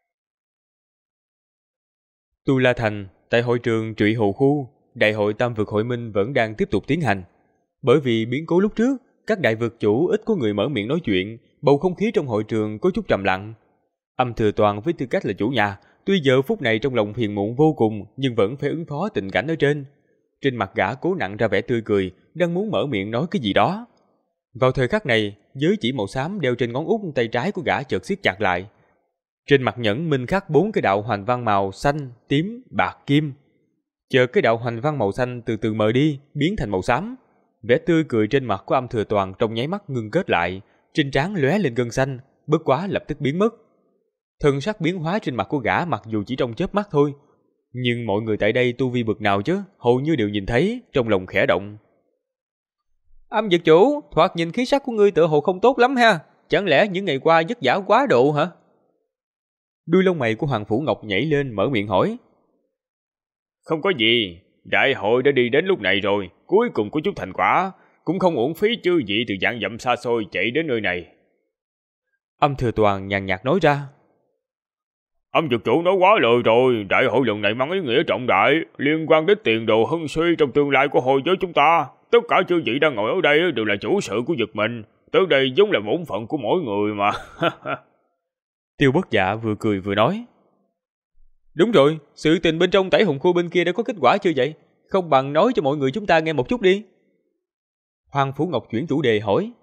Tu La Thành, tại hội trường Trụy Hồ Khu, đại hội Tam vực hội minh vẫn đang tiếp tục tiến hành. Bởi vì biến cố lúc trước, các đại vực chủ ít có người mở miệng nói chuyện, bầu không khí trong hội trường có chút trầm lặng. Âm Thừa Toàn với tư cách là chủ nhà, tuy giờ phút này trong lòng phiền muộn vô cùng, nhưng vẫn phải ứng phó tình cảnh ở trên. Trên mặt gã cố nặn ra vẻ tươi cười, đang muốn mở miệng nói cái gì đó. Vào thời khắc này, giới chỉ màu xám đeo trên ngón út tay trái của gã chợt siết chặt lại. Trên mặt nhẫn minh khắc 4 cái đạo hoành văn màu xanh, tím, bạc, kim. Chợt cái đạo hoành văn màu xanh từ từ mờ đi, biến thành màu xám. Vẻ tươi cười trên mặt của Âm Thừa Toàn trong nháy mắt ngưng kết lại, trên trán lóe lên gân xanh, bất quá lập tức biến mất. Thân sắc biến hóa trên mặt của gã mặc dù chỉ trong chớp mắt thôi, nhưng mọi người tại đây tu vi bậc nào chứ, hầu như đều nhìn thấy, trong lòng khẽ động.
Âm Dực chủ, thoạt nhìn khí sắc của ngươi tựa hồ không tốt lắm ha, chẳng lẽ những ngày qua vất vả quá độ hả?
Đuôi lông mày của Hoàng Phủ Ngọc nhảy lên mở miệng hỏi.
Không có gì, đại hội đã đi đến lúc này rồi, cuối cùng có chút thành quả, cũng không uổng phí chư vị từ vạn dặm xa xôi chạy đến nơi này.
Âm Thừa Toàn nhàn nhạt nói ra.
Âm Dực chủ nói quá lời rồi, đại hội lần này mang ý nghĩa trọng đại, liên quan đến tiền đồ hưng suy trong tương lai của hội giới chúng ta. Tất cả chư vị đang ngồi ở đây đều là chủ sự của vực mình, tới đây giống là bổn phận của mỗi người mà.
Tiêu Bất Dạ vừa cười vừa nói.
Đúng rồi, sự tình bên trong Tẩy Hùng Khu bên kia đã có kết quả chưa vậy? Không bằng nói cho mọi người chúng ta nghe một chút đi.
Hoàng Phủ Ngọc chuyển chủ đề hỏi.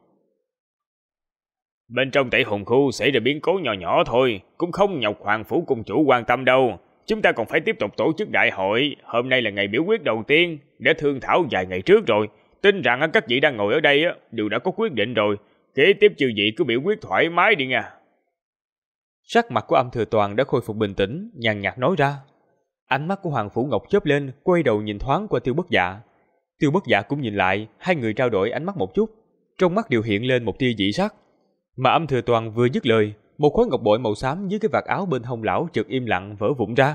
Bên trong Tẩy Hùng Khu xảy ra biến cố nhỏ nhỏ thôi, cũng không nhọc Hoàng Phủ Cung chủ quan tâm đâu. Chúng ta còn phải tiếp tục tổ chức đại hội, hôm nay là ngày biểu quyết đầu tiên, đã thương thảo vài ngày trước rồi. Tin rằng các vị đang ngồi ở đây đều đã có quyết định rồi, kế tiếp chư vị cứ biểu quyết thoải mái đi nha.
Sắc mặt của Âm Thừa Toàn đã khôi phục bình tĩnh, nhàn nhạt nói ra. Ánh mắt của Hoàng Phủ Ngọc chớp lên, quay đầu nhìn thoáng qua Tiêu Bất Dạ. Tiêu Bất Dạ cũng nhìn lại, hai người trao đổi ánh mắt một chút, trong mắt đều hiện lên một tia dị sắc. Mà Âm Thừa Toàn vừa dứt lời, một khối ngọc bội màu xám dưới cái vạt áo bên hông lão chợt im lặng vỡ vụn ra.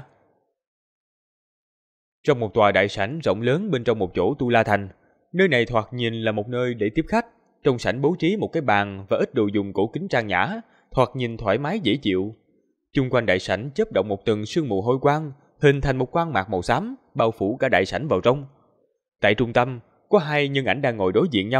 Trong một tòa đại sảnh rộng lớn bên trong một chỗ Tu La Thành, nơi này thoạt nhìn là một nơi để tiếp khách. Trong sảnh bố trí một cái bàn và ít đồ dùng cổ kính trang nhã, thoạt nhìn thoải mái dễ chịu. Chung quanh đại sảnh chớp động một tầng sương mù hôi quang, hình thành một quang mạc màu xám bao phủ cả đại sảnh vào trong. Tại trung tâm có hai nhân ảnh đang ngồi đối diện nhau,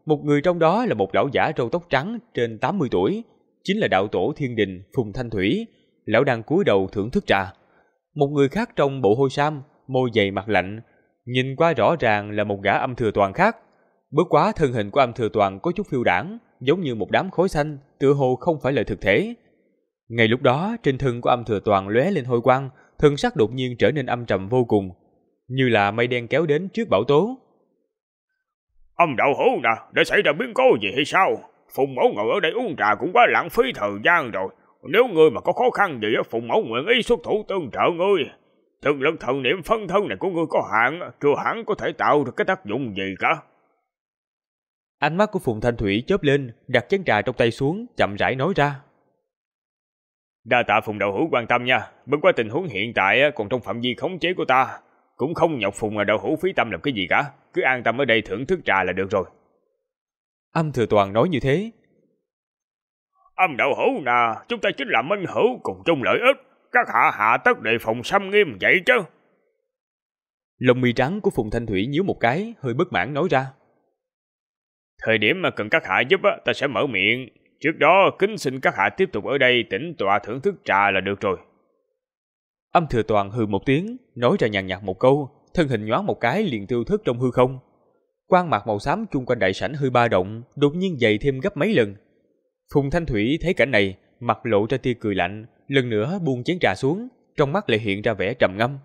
một người trong đó là một lão giả râu tóc trắng trên 80 tuổi, chính là đạo tổ Thiên Đình Phùng Thanh Thủy. Lão đang cúi đầu thưởng thức trà. Một người khác trong bộ hôi sam, môi dày mặt lạnh, nhìn qua rõ ràng là một gã Âm Thừa Toàn khác. Bất quá thân hình của Âm Thừa Toàn có chút phiêu đãng, giống như một đám khói xanh, tựa hồ không phải là thực thể. Ngay lúc đó, trên thân của Âm Thừa Toàn lóe lên hôi quang, thân sắc đột nhiên trở nên âm trầm vô cùng, như là mây đen kéo đến trước bão tố.
Ông đạo hữu nè, đã xảy ra biến cố gì hay sao? Phùng mẫu ngồi ở đây uống trà cũng quá lãng phí thời gian rồi. Nếu ngươi mà có khó khăn gì, Phùng mẫu nguyện ý xuất thủ tương trợ ngươi. Thực lực thần niệm phân thân này của ngươi có hạn, chưa hẳn có thể tạo được cái tác dụng gì cả.
Ánh mắt của Phùng Thanh Thủy chớp lên, đặt chén trà trong tay xuống, chậm rãi nói ra.
Đa tạ Phùng đạo hữu quan tâm nha, bất quá tình huống hiện tại còn trong phạm vi khống chế của ta, cũng không nhọc Phùng đạo hữu phí tâm làm cái gì cả, cứ an tâm ở đây thưởng thức trà là được rồi.
Âm Thừa Toàn nói như thế.
Âm đạo hữu nè, chúng ta chính là minh hữu cùng chung lợi ích, các hạ tất đề phòng xâm nghiêm vậy chứ.
Lông mi trắng của Phùng Thanh Thủy nhíu một cái, hơi bất mãn nói ra.
Thời điểm mà cần các hạ giúp ta sẽ mở miệng, trước đó kính xin các hạ tiếp tục ở đây tĩnh tọa thưởng thức trà là được rồi.
Âm Thừa Toàn hừ một tiếng, nói ra nhàn nhạt một câu, thân hình nhoáng một cái liền tiêu thất trong hư không. Quang mạc màu xám chung quanh đại sảnh hơi ba động, đột nhiên dày thêm gấp mấy lần. Phùng Thanh Thủy thấy cảnh này, mặt lộ ra tia cười lạnh, lần nữa buông chén trà xuống, trong mắt lại hiện ra vẻ trầm ngâm.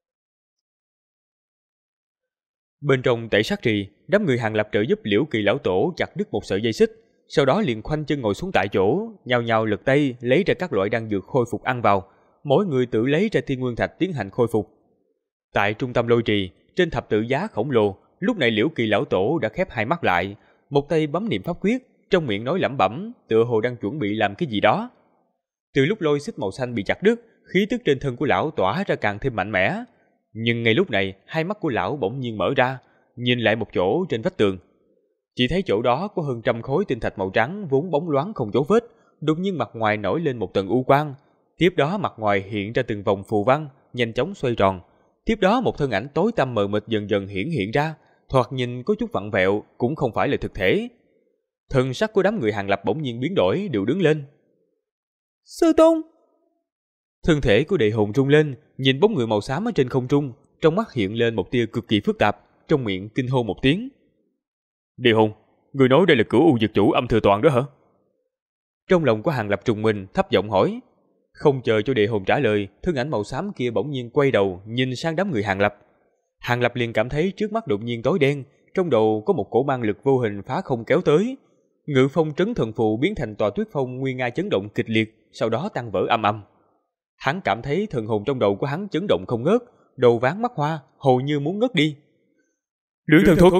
Bên trong tẩy sát trì, đám người Hàng Lập trợ giúp Liễu Kỳ lão tổ chặt đứt một sợi dây xích, sau đó liền khoanh chân ngồi xuống tại chỗ, nhao nhao lật tay lấy ra các loại đan dược khôi phục ăn vào, mỗi người tự lấy ra thiên nguyên thạch tiến hành khôi phục. Tại trung tâm lôi trì, trên thập tự giá khổng lồ, lúc này Liễu Kỳ lão tổ đã khép hai mắt lại, một tay bấm niệm pháp quyết, trong miệng nói lẩm bẩm, tựa hồ đang chuẩn bị làm cái gì đó. Từ lúc lôi xích màu xanh bị chặt đứt, khí tức trên thân của lão tỏa ra càng thêm mạnh mẽ. Nhưng ngay lúc này, hai mắt của lão bỗng nhiên mở ra, nhìn lại một chỗ trên vách tường. Chỉ thấy chỗ đó có hơn 100 khối tinh thạch màu trắng vốn bóng loáng không dấu vết, đột nhiên mặt ngoài nổi lên một tầng u quang. Tiếp đó mặt ngoài hiện ra từng vòng phù văn, nhanh chóng xoay tròn. Tiếp đó một thân ảnh tối tăm mờ mịt dần dần hiện ra, thoạt nhìn có chút vặn vẹo, cũng không phải là thực thể. Thần sắc của đám người Hàng Lập bỗng nhiên biến đổi, đều đứng lên. Sư Tôn! Thân thể của Đệ Hồn rung lên, nhìn bóng người màu xám ở trên không trung, trong mắt hiện lên một tia cực kỳ phức tạp, trong miệng kinh hô một tiếng. Đệ Hồn, người nói đây là Cửu U Dược Chủ Âm Thừa Toàn đó hả? Trong lòng của Hàng Lập trùng mình, thấp giọng hỏi. Không chờ cho Đệ Hồn trả lời, thân ảnh màu xám kia bỗng nhiên quay đầu, nhìn sang đám người Hàng Lập. Hàng Lập liền cảm thấy trước mắt đột nhiên tối đen, trong đầu có một cổ mang lực vô hình phá không kéo tới. Ngự phong trấn thần phù biến thành tòa tuyết phong nguy nga chấn động kịch liệt, sau đó tan vỡ âm âm. Hắn cảm thấy thần hồn trong đầu của hắn chấn động không ngớt, đầu váng mắt hoa, hầu như muốn ngất đi. Luyện thần thuật!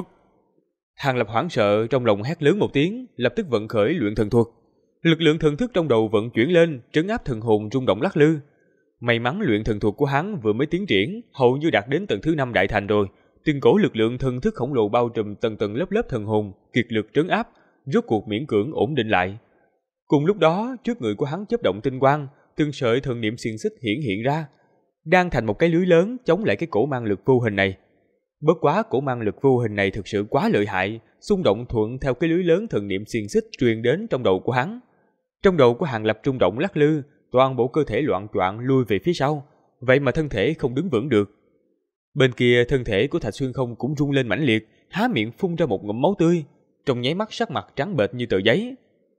Hàng Lập hoảng sợ, trong lòng hét lớn một tiếng, lập tức vận khởi luyện thần thuật. Lực lượng thần thức trong đầu vận chuyển lên, trấn áp thần hồn rung động lắc lư. May mắn luyện thần thuật của hắn vừa mới tiến triển, hầu như đạt đến tầng thứ 5 đại thành rồi. Từng cổ lực lượng thần thức khổng lồ bao trùm tầng tầng lớp lớp thần hồn, kiệt lực trấn áp, rốt cuộc miễn cưỡng ổn định lại. Cùng lúc đó, trước người của hắn chớp động tinh quang, từng sợi thần niệm xiềng xích hiện ra, đang thành một cái lưới lớn chống lại cái cổ mang lực vô hình này. Bất quá cổ mang lực vô hình này thực sự quá lợi hại, xung động thuận theo cái lưới lớn thần niệm xiềng xích truyền đến trong đầu của hắn. Trong đầu của Hàng Lập rung động lắc lư, toàn bộ cơ thể loạn choạng lui về phía sau, vậy mà thân thể không đứng vững được. Bên kia thân thể của Thạch Xuyên Không cũng rung lên mãnh liệt, há miệng phun ra một ngụm máu tươi, trong nháy mắt sắc mặt trắng bệch như tờ giấy.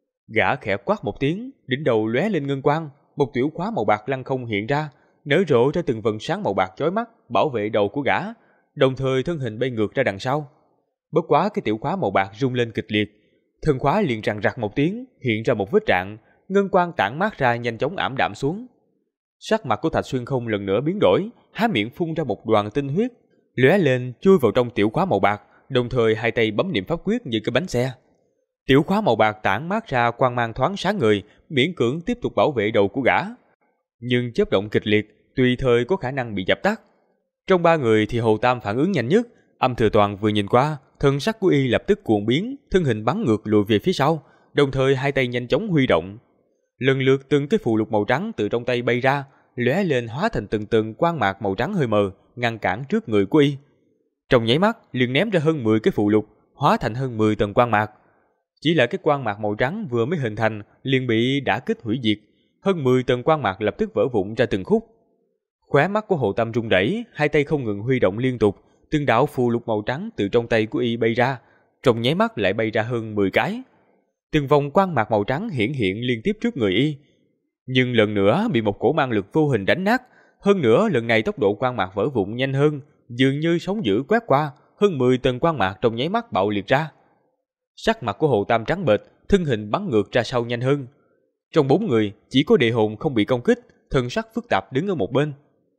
Gã khẽ quát một tiếng, đỉnh đầu lóe lên ngân quang, một tiểu khóa màu bạc lăng không hiện ra, nở rộ ra từng vầng sáng màu bạc chói mắt, bảo vệ đầu của gã, đồng thời thân hình bay ngược ra đằng sau. Bất quá cái tiểu khóa màu bạc rung lên kịch liệt, thân khóa liền rằn rặc một tiếng, hiện ra một vết rạn, ngân quang tản mát ra nhanh chóng ảm đạm xuống. Sắc mặt của Thạch Xuyên Không lần nữa biến đổi, há miệng phun ra một đoàn tinh huyết, lóe lên chui vào trong tiểu khóa màu bạc, đồng thời hai tay bấm niệm pháp quyết như cái bánh xe. Tiểu khóa màu bạc tản mát ra quang mang thoáng sáng người, miễn cưỡng tiếp tục bảo vệ đầu của gã. Nhưng chớp động kịch liệt, tùy thời có khả năng bị dập tắt. Trong ba người thì Hồ Tam phản ứng nhanh nhất, Âm Thừa Toàn vừa nhìn qua, thân sắc của y lập tức cuồng biến, thân hình bắn ngược lùi về phía sau, đồng thời hai tay nhanh chóng huy động. Lần lượt từng cái phù lục màu trắng từ trong tay bay ra, lóe lên hóa thành từng từng quang mạc màu trắng hơi mờ, ngăn cản trước người của y. Trong nháy mắt, liền ném ra hơn 10 cái phù lục, hóa thành hơn 10 tầng quang mạc. Chỉ là cái quang mạc màu trắng vừa mới hình thành liền bị đả kích hủy diệt, hơn 10 tầng quang mạc lập tức vỡ vụn ra từng khúc. Khóe mắt của Hồ Tâm rung rẩy, hai tay không ngừng huy động liên tục, từng đạo phù lục màu trắng từ trong tay của y bay ra, trong nháy mắt lại bay ra hơn 10 cái. Từng vòng quang mạc màu trắng hiển hiện liên tiếp trước người y, nhưng lần nữa bị một cổ mang lực vô hình đánh nát. Hơn nữa lần này tốc độ quang mạc vỡ vụn nhanh hơn, dường như sóng dữ quét qua, hơn 10 tầng quang mạc trong nháy mắt bạo liệt ra. Sắc mặt của Hồ Tam trắng bệch, thân hình bắn ngược ra sau nhanh hơn. Trong 4 người, chỉ có Địa Hồn không bị công kích, thần sắc phức tạp đứng ở một bên.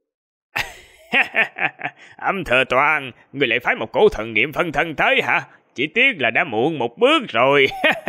Âm Thừa Toàn, người lại phái một cổ thần niệm phân thân tới hả? Chỉ tiếc là đã muộn một bước rồi.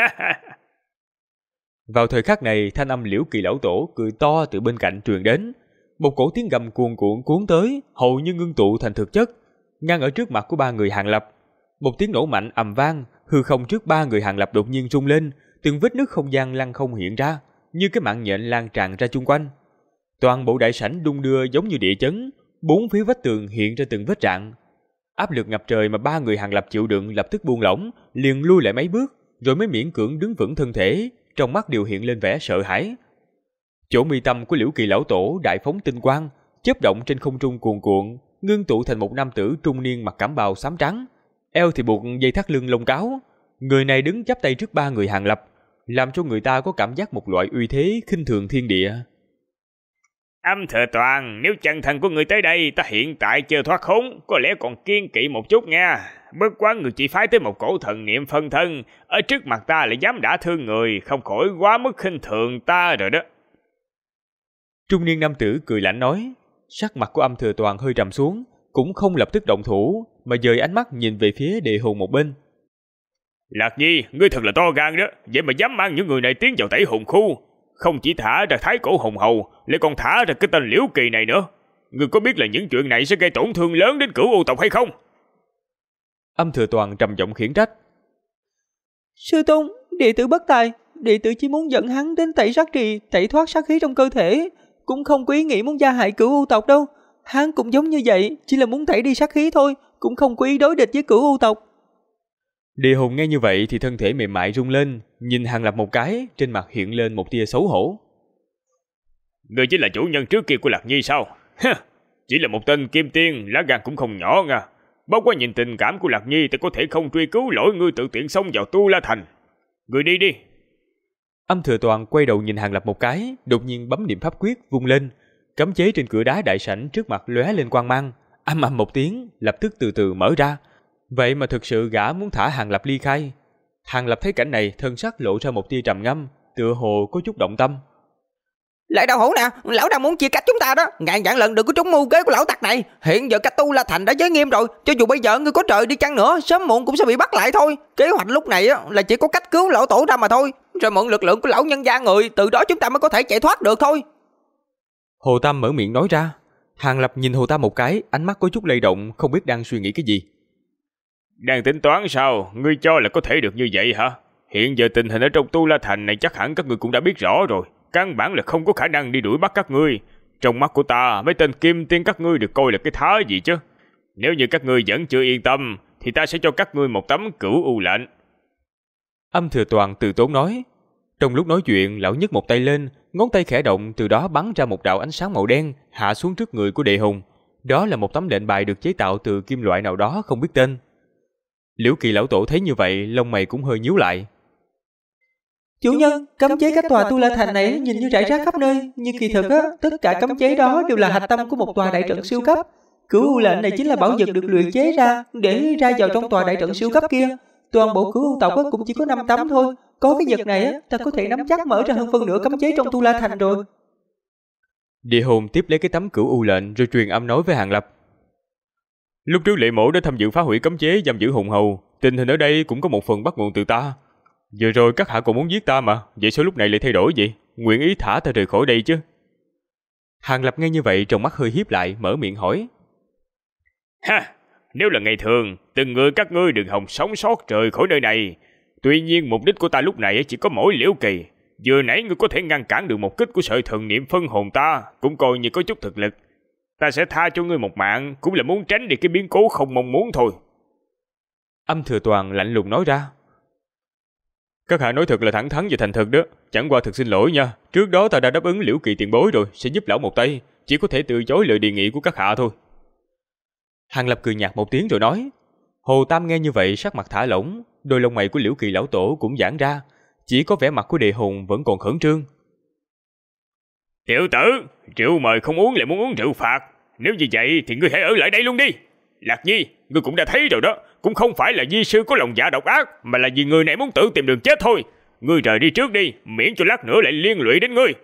Vào thời khắc này, thanh âm Liễu Kỳ lão tổ cười to từ bên cạnh truyền đến. Một cổ tiếng gầm cuồn cuộn cuốn tới, hầu như ngưng tụ thành thực chất, ngang ở trước mặt của 3 người Hàng Lập. Một tiếng nổ mạnh ầm vang, hư không trước 3 người Hàng Lập đột nhiên rung lên, từng vết nứt không gian lăng không hiện ra, như cái mạng nhện lan tràn ra chung quanh. Toàn bộ đại sảnh đung đưa giống như địa chấn, 4 phía vách tường hiện ra từng vết rạn. Áp lực ngập trời mà 3 người Hàng Lập chịu đựng lập tức buông lỏng, liền lui lại mấy bước, rồi mới miễn cưỡng đứng vững thân thể, trong mắt đều hiện lên vẻ sợ hãi. Chỗ mi tâm của Liễu Kỳ lão tổ đại phóng tinh quang, chớp động trên không trung cuồn cuộn, ngưng tụ thành một nam tử trung niên mặc cẩm bào xám trắng, eo thì buộc dây thắt lưng lông cáo. Người này đứng chắp tay trước 3 người Hàng Lập, làm cho người ta có cảm giác một loại uy thế khinh thường thiên địa.
Âm Thừa Toàn, nếu chân thần của người tới đây, ta hiện tại chưa thoát khốn, có lẽ còn kiên kỵ một chút nha. Bất quá người chỉ phái tới một cổ thần niệm phân thân, ở trước mặt ta lại dám đả thương người, không khỏi quá mức khinh thường ta rồi đó.
Trung niên nam tử cười lạnh nói. Sắc mặt của Âm Thừa Toàn hơi trầm xuống, cũng không lập tức động thủ, mà dời ánh mắt nhìn về phía Địa Hồn một bên.
Lạc Nhi, ngươi thật là to gan đó, vậy mà dám mang những người này tiến vào Tẩy Hồn khu. Không chỉ thả ra Thái Cổ Hồn Hầu, lại còn thả ra cái tên Liễu Kỳ này nữa. Ngươi có biết là những chuyện này sẽ gây tổn thương lớn đến Cửu U tộc hay không?
Âm Thừa Toàn trầm giọng khiển trách.
Sư tôn, đệ tử bất tài, đệ tử chỉ muốn dẫn hắn đến tẩy sát trì, tẩy thoát sát khí trong cơ thể, cũng không có ý nghĩ muốn gia hại Cửu U tộc đâu. Hắn cũng giống như vậy, chỉ là muốn tẩy đi sát khí thôi, cũng không có ý đối địch với Cửu U tộc.
Địa Hồn nghe như vậy thì thân thể mềm mại rung lên, nhìn Hàng Lập một cái, trên mặt hiện lên một tia xấu hổ.
Ngươi chính là chủ nhân trước kia của Lạc Nhi sao? Chỉ là một tên kim tiên, lá gan cũng không nhỏ nha. Bao qua nhìn tình cảm của Lạc Nhi, ta có thể không truy cứu lỗi ngươi tự tiện xông vào Tu La Thành. Ngươi đi đi.
Âm Thừa Toàn quay đầu nhìn Hàng Lập một cái, đột nhiên bấm niệm pháp quyết vung lên, cấm chế trên cửa đá đại sảnh trước mặt lóe lên quang mang, ầm ầm một tiếng, lập tức từ từ mở ra. Vậy mà thực sự gã muốn thả Hàng Lập ly khai. Hàng Lập thấy cảnh này, thân sắc lộ ra một tia trầm ngâm, tựa hồ có chút động tâm.
Lại đau hổ nè, lão đang muốn chia cách chúng ta đó, ngàn vạn lần đừng có trúng mưu kế của lão tặc này. Hiện giờ cách Tu La Thành đã giới nghiêm rồi, cho dù bây giờ ngươi có trời đi chăng nữa, sớm muộn cũng sẽ bị bắt lại thôi. Kế hoạch lúc này là chỉ có cách cứu lão tổ ra mà thôi, rồi mượn lực lượng của lão nhân gia người, từ đó chúng ta mới có thể chạy thoát được thôi.
Hồ Tam mở miệng nói ra. Hàng Lập nhìn Hồ Tam một cái, ánh mắt có chút lay động, không biết đang suy nghĩ cái gì.
Đang tính toán sao? Ngươi cho là có thể được như vậy hả? Hiện giờ tình hình ở trong Tu La Thành này chắc hẳn các ngươi cũng đã biết rõ rồi. Căn bản là không có khả năng đi đuổi bắt các ngươi. Trong mắt của ta, mấy tên kim tiên các ngươi được coi là cái thá gì chứ? Nếu như các ngươi vẫn chưa yên tâm, thì ta sẽ cho các ngươi một tấm Cửu U lệnh.
Âm Thừa Toàn từ tốn nói. Trong lúc nói chuyện, lão nhấc một tay lên, ngón tay khẽ động, từ đó bắn ra một đạo ánh sáng màu đen hạ xuống trước người của Địa Hồn. Đó là một tấm lệnh bài được chế tạo từ kim loại nào đó không biết tên. Liễu Kỳ lão tổ thấy như vậy, lông mày cũng hơi nhíu lại.
Chủ nhân, cấm chế các tòa Tu La Thành này nhìn như rải rác khắp nơi, nhưng kỳ thực tất cả cấm chế đó đều là hạch tâm của một tòa đại trận siêu cấp. Cửu U lệnh này chính là bảo vật được luyện chế ra để ra vào trong tòa đại trận siêu cấp kia. Toàn bộ Cửu U tộc cũng chỉ có 5 tấm thôi. Có cái vật này ta có thể nắm chắc mở ra hơn phân nửa cấm chế trong Tu La Thành rồi.
Địa Hồn tiếp lấy cái tấm Cửu U lệnh rồi truyền âm nói với Hàng Lập. Lúc trước Lệ Mổ đã tham dự phá hủy cấm chế giam giữ hùng hầu, tình hình ở đây cũng có một phần bắt nguồn từ ta. Vừa rồi các hạ còn muốn giết ta mà, vậy sao lúc này lại thay đổi vậy? Nguyện ý thả ta rời khỏi đây chứ? Hàng Lập nghe như vậy trong mắt hơi híp lại, mở miệng hỏi.
Ha, nếu là ngày thường, từng người các ngươi đừng hòng sống sót rời khỏi nơi này. Tuy nhiên mục đích của ta lúc này chỉ có mỗi Liễu Kỳ. Vừa nãy ngươi có thể ngăn cản được một kích của sợi thần niệm phân hồn ta, cũng coi như có chút thực lực. Ta sẽ tha cho ngươi một mạng, cũng là muốn tránh đi cái biến cố không mong muốn thôi.
Âm Thừa Toàn lạnh lùng nói ra. Các hạ nói thật là thẳng thắn và thành thật đó, chẳng qua thật xin lỗi nha, trước đó ta đã đáp ứng Liễu Kỳ tiền bối rồi, sẽ giúp lão một tay, chỉ có thể từ chối lời đề nghị của các hạ thôi. Hàng Lập cười nhạt một tiếng rồi nói. Hồ Tam nghe như vậy sắc mặt thả lỏng, đôi lông mày của Liễu Kỳ lão tổ cũng giãn ra, chỉ có vẻ mặt của Đề Hùng vẫn còn khẩn trương.
Tiểu tử, rượu mời không uống lại muốn uống rượu phạt, nếu như vậy thì ngươi hãy ở lại đây luôn đi. Lạc Nhi, ngươi cũng đã thấy rồi đó, cũng không phải là di sư có lòng dạ độc ác, mà là vì người này muốn tự tìm đường chết thôi. Ngươi rời đi trước đi, miễn cho lát nữa lại liên lụy đến ngươi.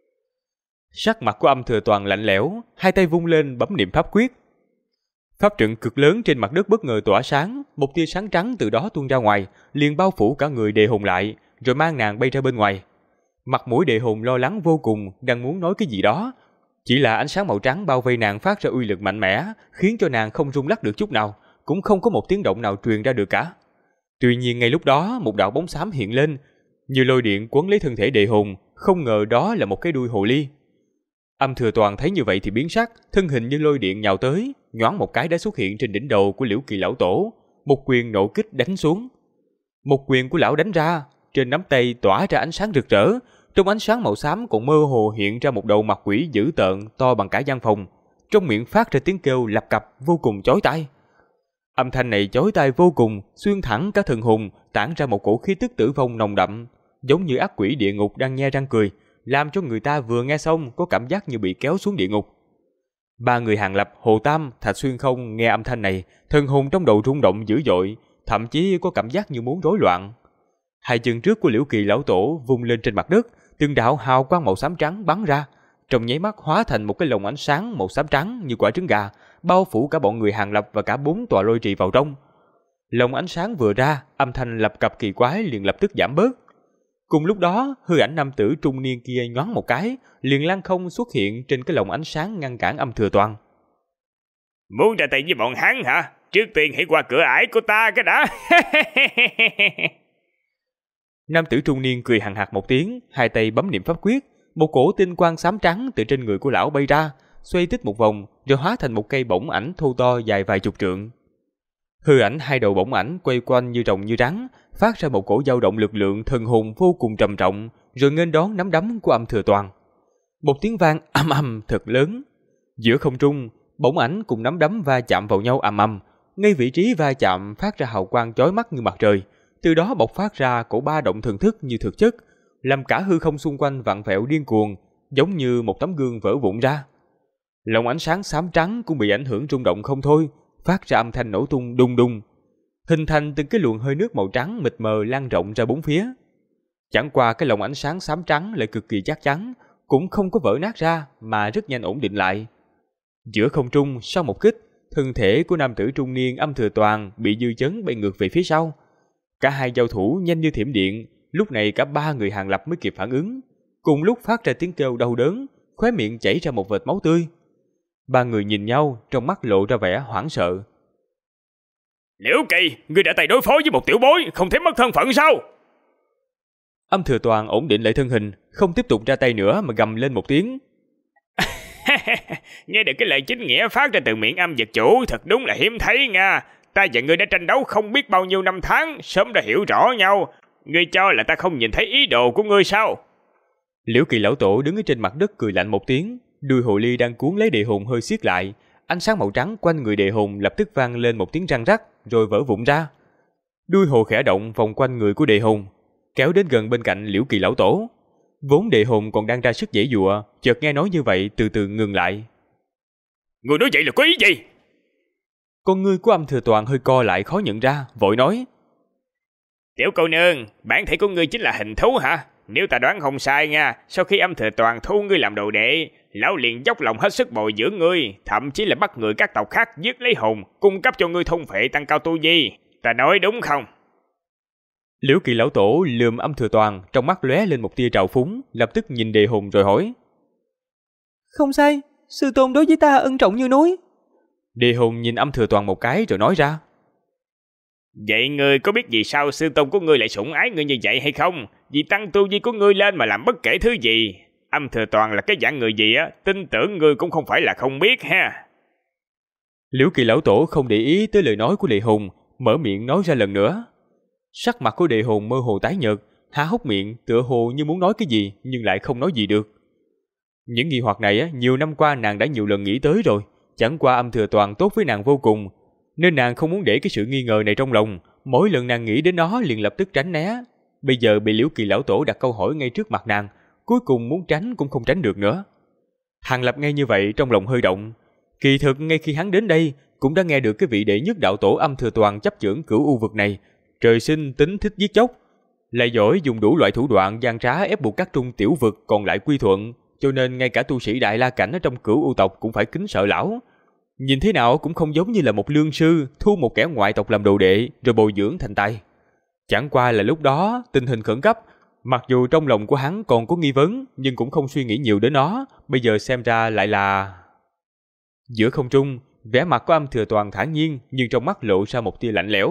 Sắc mặt của Âm Thừa Toàn lạnh lẽo, hai tay vung lên bấm niệm pháp quyết. Pháp trận cực lớn trên mặt đất bất ngờ tỏa sáng, một tia sáng trắng từ đó tuôn ra ngoài, liền bao phủ cả người Đề Hùng lại, rồi mang nàng bay ra bên ngoài. Mặt mũi Đề Hùng lo lắng vô cùng, đang muốn nói cái gì đó, chỉ là ánh sáng màu trắng bao vây nàng phát ra uy lực mạnh mẽ, khiến cho nàng không rung lắc được chút nào, cũng không có một tiếng động nào truyền ra được cả. Tuy nhiên ngay lúc đó, một đạo bóng xám hiện lên, như lôi điện quấn lấy thân thể Đề Hùng, không ngờ đó là một cái đuôi hồ ly. Âm Thừa Toàn thấy như vậy thì biến sắc, thân hình như lôi điện nhào tới, nhoáng một cái đã xuất hiện trên đỉnh đầu của Liễu Kỳ lão tổ, một quyền nộ kích đánh xuống. Một quyền của lão đánh ra, trên nắm tay tỏa ra ánh sáng rực rỡ, trong ánh sáng màu xám còn mơ hồ hiện ra một đầu mặt quỷ dữ tợn to bằng cả gian phòng, trong miệng phát ra tiếng kêu lập cập vô cùng chói tai. Âm thanh này chói tai vô cùng, xuyên thẳng cả thần hồn, tản ra một cổ khí tức tử vong nồng đậm, giống như ác quỷ địa ngục đang nhe răng cười, làm cho người ta vừa nghe xong có cảm giác như bị kéo xuống địa ngục. Ba người Hàng Lập, Hồ Tam, Thạch Xuyên Không nghe âm thanh này, thần hồn trong đầu rung động dữ dội, thậm chí có cảm giác như muốn rối loạn. Hai chân trước của Liễu Kỳ lão tổ vung lên trên mặt đất, từng đạo hào quang màu xám trắng bắn ra, trong nháy mắt hóa thành một cái lồng ánh sáng màu xám trắng như quả trứng gà, bao phủ cả bọn người Hàng Lập và cả 4 tòa lôi trì vào trong. Lồng ánh sáng vừa ra, âm thanh lập cập kỳ quái liền lập tức giảm bớt. Cùng lúc đó, hư ảnh nam tử trung niên kia nhoáng một cái, liền lăng không xuất hiện trên cái lồng ánh sáng ngăn cản Âm Thừa Toàn.
Muốn ra tay với bọn hắn hả? Trước tiên hãy qua cửa ải của ta cái đã.
Nam tử trung niên cười hằng hạc một tiếng, hai tay bấm niệm pháp quyết, một cổ tinh quang xám trắng từ trên người của lão bay ra, xoay tích một vòng, rồi hóa thành một cây bổng ảnh thô to dài vài chục trượng. Hư ảnh hai đầu bổng ảnh quay quanh như rồng như rắn, phát ra một cổ dao động lực lượng thần hồn vô cùng trầm trọng, rồi nghênh đón nắm đấm của Âm Thừa Toàn. Một tiếng vang ầm ầm thật lớn. Giữa không trung, bổng ảnh cùng nắm đấm va chạm vào nhau ầm ầm, ngay vị trí va chạm phát ra hào quang chói mắt như mặt trời, từ đó bộc phát ra cổ ba động thần thức như thực chất, làm cả hư không xung quanh vặn vẹo điên cuồng, giống như một tấm gương vỡ vụn ra. Lồng ánh sáng xám trắng cũng bị ảnh hưởng rung động không thôi, phát ra âm thanh nổ tung đùng đùng, hình thành từng cái luồng hơi nước màu trắng mịt mờ lan rộng ra bốn phía. Chẳng qua cái lồng ánh sáng xám trắng lại cực kỳ chắc chắn, cũng không có vỡ nát ra mà rất nhanh ổn định lại. Giữa không trung sau một kích, thân thể của nam tử trung niên Âm Thừa Toàn bị dư chấn bay ngược về phía sau. Cả hai giao thủ nhanh như thiểm điện, lúc này cả ba người Hàng Lập mới kịp phản ứng, cùng lúc phát ra tiếng kêu đau đớn, khóe miệng chảy ra một vệt máu tươi. Ba người nhìn nhau, trong mắt lộ ra vẻ hoảng sợ.
Liễu Kỳ, ngươi đã tay đối phó với một tiểu bối, không thể mất thân phận sao?
Âm Thừa Toàn ổn định lại thân hình, không tiếp tục ra tay nữa mà gầm lên một tiếng.
Nghe được cái lời chính nghĩa phát ra từ miệng Âm Dực chủ, thật đúng là hiếm thấy nha. Ta và ngươi đã tranh đấu không biết bao nhiêu năm tháng, sớm đã hiểu rõ nhau. Ngươi cho là ta không nhìn thấy ý đồ của ngươi sao?
Liễu Kỳ lão tổ đứng ở trên mặt đất cười lạnh một tiếng, đuôi hồ ly đang cuốn lấy Đề Hùng hơi siết lại, ánh sáng màu trắng quanh người Đề Hùng lập tức vang lên một tiếng răng rắc, rồi vỡ vụn ra. Đuôi hồ khẽ động vòng quanh người của Đề Hùng, kéo đến gần bên cạnh Liễu Kỳ lão tổ. Vốn Đề Hùng còn đang ra sức giãy giụa, chợt nghe nói như vậy từ từ ngừng lại.
Ngươi nói vậy là có ý gì?
Con ngươi của Âm Thừa Toàn hơi co lại khó nhận ra, vội nói.
Tiểu cô nương, bản thể của ngươi chính là hình thú hả? Nếu ta đoán không sai nha, sau khi Âm Thừa Toàn thu ngươi làm đồ đệ, lão liền dốc lòng hết sức bồi dưỡng ngươi, thậm chí là bắt người các tộc khác giết lấy hồn, cung cấp cho ngươi thôn phệ tăng cao tu vi. Ta nói đúng không?
Liễu Kỳ lão tổ lườm Âm Thừa Toàn, trong mắt lóe lên một tia trào phúng, lập tức nhìn Đề Hùng rồi hỏi.
Không sai, sư tôn đối với ta ân trọng như núi.
Đề Hùng nhìn Âm Thừa Toàn một cái rồi nói ra.
Vậy ngươi có biết vì sao sư tôn của ngươi lại sủng ái ngươi như vậy hay không? Vì tăng tu vi của ngươi lên mà làm bất kể thứ gì. Âm Thừa Toàn là cái dạng người gì á, tin tưởng ngươi cũng không phải là không biết ha.
Liễu Kỳ lão tổ không để ý tới lời nói của Đề Hùng, mở miệng nói ra lần nữa. Sắc mặt của Đề Hồn mơ hồ tái nhợt, há hốc miệng tựa hồ như muốn nói cái gì nhưng lại không nói gì được. Những nghi hoặc này nhiều năm qua nàng đã nhiều lần nghĩ tới rồi, chẳng qua Âm Thừa Toàn tốt với nàng vô cùng, nên nàng không muốn để cái sự nghi ngờ này trong lòng, mỗi lần nàng nghĩ đến nó liền lập tức tránh né. Bây giờ bị Liễu Kỳ lão tổ đặt câu hỏi ngay trước mặt nàng, cuối cùng muốn tránh cũng không tránh được nữa. Hàng Lập nghe như vậy trong lòng hơi động, kỳ thực ngay khi hắn đến đây cũng đã nghe được cái vị đệ nhất đạo tổ Âm Thừa Toàn chấp chưởng Cửu U vực này, trời sinh tính thích giết chóc, lại giỏi dùng đủ loại thủ đoạn gian trá ép buộc các trung tiểu vực còn lại quy thuận, cho nên ngay cả tu sĩ Đại La cảnh ở trong Cửu U tộc cũng phải kính sợ lão. Nhìn thế nào cũng không giống như là một lương sư thu một kẻ ngoại tộc làm đồ đệ rồi bồi dưỡng thành tài. Chẳng qua là lúc đó tình hình khẩn cấp, mặc dù trong lòng của hắn còn có nghi vấn nhưng cũng không suy nghĩ nhiều đến nó, bây giờ xem ra lại là... Giữa không trung, vẻ mặt của Âm Thừa Toàn thản nhiên nhưng trong mắt lộ ra một tia lạnh lẽo.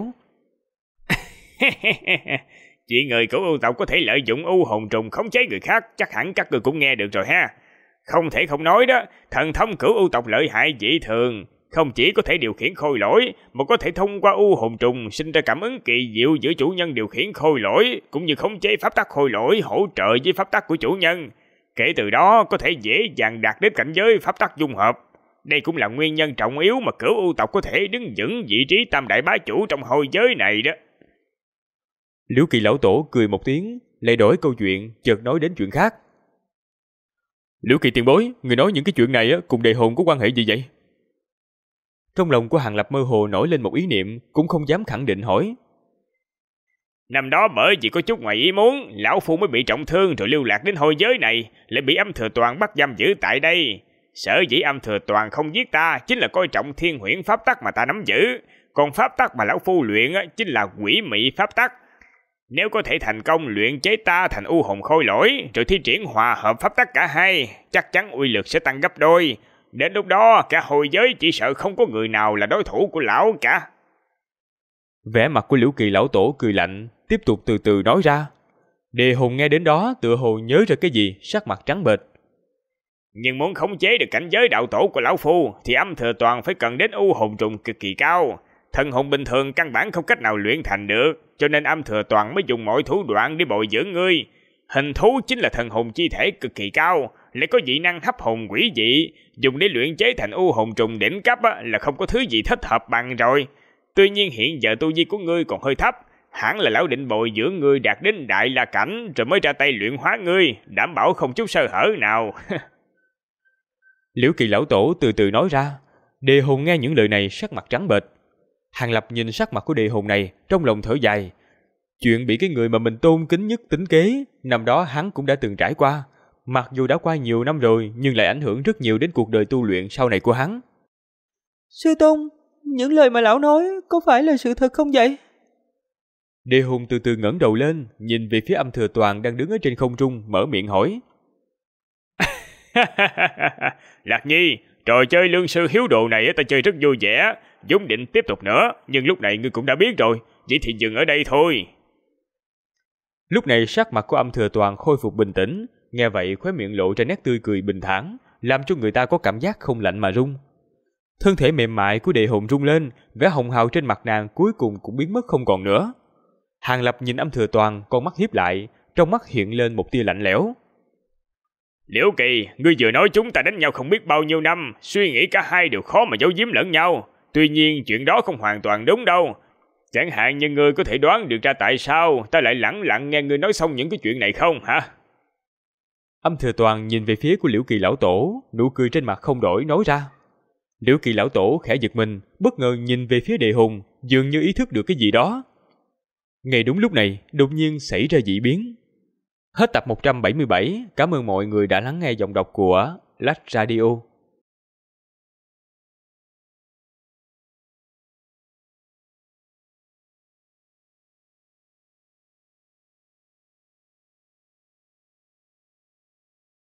Chuyện người của U tộc có thể lợi dụng U hồn trùng khống chế người khác, chắc hẳn các người cũng nghe được rồi ha. Không thể không nói đó, thần thông cửu U tộc lợi hại dị thường, không chỉ có thể điều khiển khôi lỗi, mà có thể thông qua U hồn trùng sinh ra cảm ứng kỳ diệu giữa chủ nhân điều khiển khôi lỗi, cũng như khống chế pháp tắc khôi lỗi hỗ trợ với pháp tắc của chủ nhân. Kể từ đó có thể dễ dàng đạt đến cảnh giới pháp tắc dung hợp. Đây cũng là nguyên nhân trọng yếu mà cửu U tộc có thể đứng vững vị trí tam đại bá chủ trong hồi giới này đó.
Liễu Kỳ lão tổ cười một tiếng, lại đổi câu chuyện, chợt nói đến chuyện khác. Liễu Kỳ tiền bối, người nói những cái chuyện này cùng Đề Hồn có quan hệ gì vậy? Trong lòng của Hàng Lập mơ hồ nổi lên một ý niệm, cũng không dám khẳng định hỏi.
Năm đó bởi vì có chút ngoài ý muốn, lão phu mới bị trọng thương rồi lưu lạc đến hồi giới này, lại bị Âm Thừa Toàn bắt giam giữ tại đây. Sở dĩ Âm Thừa Toàn không giết ta chính là coi trọng thiên huyễn pháp tắc mà ta nắm giữ, còn pháp tắc mà lão phu luyện chính là quỷ mị pháp tắc. Nếu có thể thành công luyện chế ta thành U hồn khôi lỗi, rồi thi triển hòa hợp pháp tắc cả hai, chắc chắn uy lực sẽ tăng gấp đôi. Đến lúc đó, cả hồi giới chỉ sợ không có người nào là đối thủ của lão cả.
Vẻ mặt của Liễu Kỳ lão tổ cười lạnh, tiếp tục từ từ nói ra. Đề Hồn nghe đến đó tựa hồ nhớ ra cái gì, sắc mặt trắng bệch.
Nhưng muốn khống chế được cảnh giới đạo tổ của lão phu, thì Âm Thừa Toàn phải cần đến U hồn trùng cực kỳ cao. Thần hồn bình thường căn bản không cách nào luyện thành được, cho nên Âm Thừa Toàn mới dùng mọi thủ đoạn để bồi dưỡng ngươi. Hình thú chính là thần hồn chi thể cực kỳ cao, lại có dị năng hấp hồn quỷ dị, dùng để luyện chế thành U hồn trùng đỉnh cấp là không có thứ gì thích hợp bằng rồi. Tuy nhiên hiện giờ tu vi của ngươi còn hơi thấp, hẳn là lão định bồi dưỡng ngươi đạt đến Đại La cảnh rồi mới ra tay luyện hóa ngươi, đảm bảo không chút sơ hở nào.
Liễu Kỳ lão tổ từ từ nói ra. Đề Hồn nghe những lời này sắc mặt trắng bệch. Hàng Lập nhìn sắc mặt của Đề Hồn này, trong lòng thở dài. Chuyện bị cái người mà mình tôn kính nhất tính kế, năm đó hắn cũng đã từng trải qua. Mặc dù đã qua nhiều năm rồi, nhưng lại ảnh hưởng rất nhiều đến cuộc đời tu luyện sau này của hắn.
Sư Tôn, những lời mà lão nói có phải là sự thật không vậy?
Đề Hồn từ từ ngẩng đầu lên, nhìn về phía Âm Thừa Toàn đang đứng ở trên không trung, mở miệng hỏi.
Lạc Nhi, trò chơi lương sư hiếu đồ này ta chơi rất vui vẻ, vốn định tiếp tục nữa, nhưng lúc này ngươi cũng đã biết rồi, vậy thì dừng ở đây thôi.
Lúc này sắc mặt của Âm Thừa Toàn khôi phục bình tĩnh, nghe vậy khóe miệng lộ ra nét tươi cười bình thản, làm cho người ta có cảm giác không lạnh mà run. Thân thể mềm mại của Đề Hồn rung lên, vẻ hồng hào trên mặt nàng cuối cùng cũng biến mất không còn nữa. Hàng Lập nhìn Âm Thừa Toàn, con mắt híp lại, trong mắt hiện lên một tia lạnh lẽo.
Liễu Kỳ, ngươi vừa nói chúng ta đánh nhau không biết bao nhiêu năm, suy nghĩ cả hai đều khó mà giấu giếm lẫn nhau. Tuy nhiên chuyện đó không hoàn toàn đúng đâu. Chẳng hạn như ngươi có thể đoán được ra tại sao ta lại lẳng lặng nghe ngươi nói xong những cái chuyện này không hả?
Âm Thừa Toàn nhìn về phía của Liễu Kỳ lão tổ, nụ cười trên mặt không đổi nói ra. Liễu Kỳ lão tổ khẽ giật mình, bất ngờ nhìn về phía Đề Hồn, dường như ý thức được cái gì đó. Ngay đúng lúc này, đột nhiên xảy ra dị biến. Hết tập 177, cảm ơn mọi người đã lắng nghe giọng đọc của Lách Radio.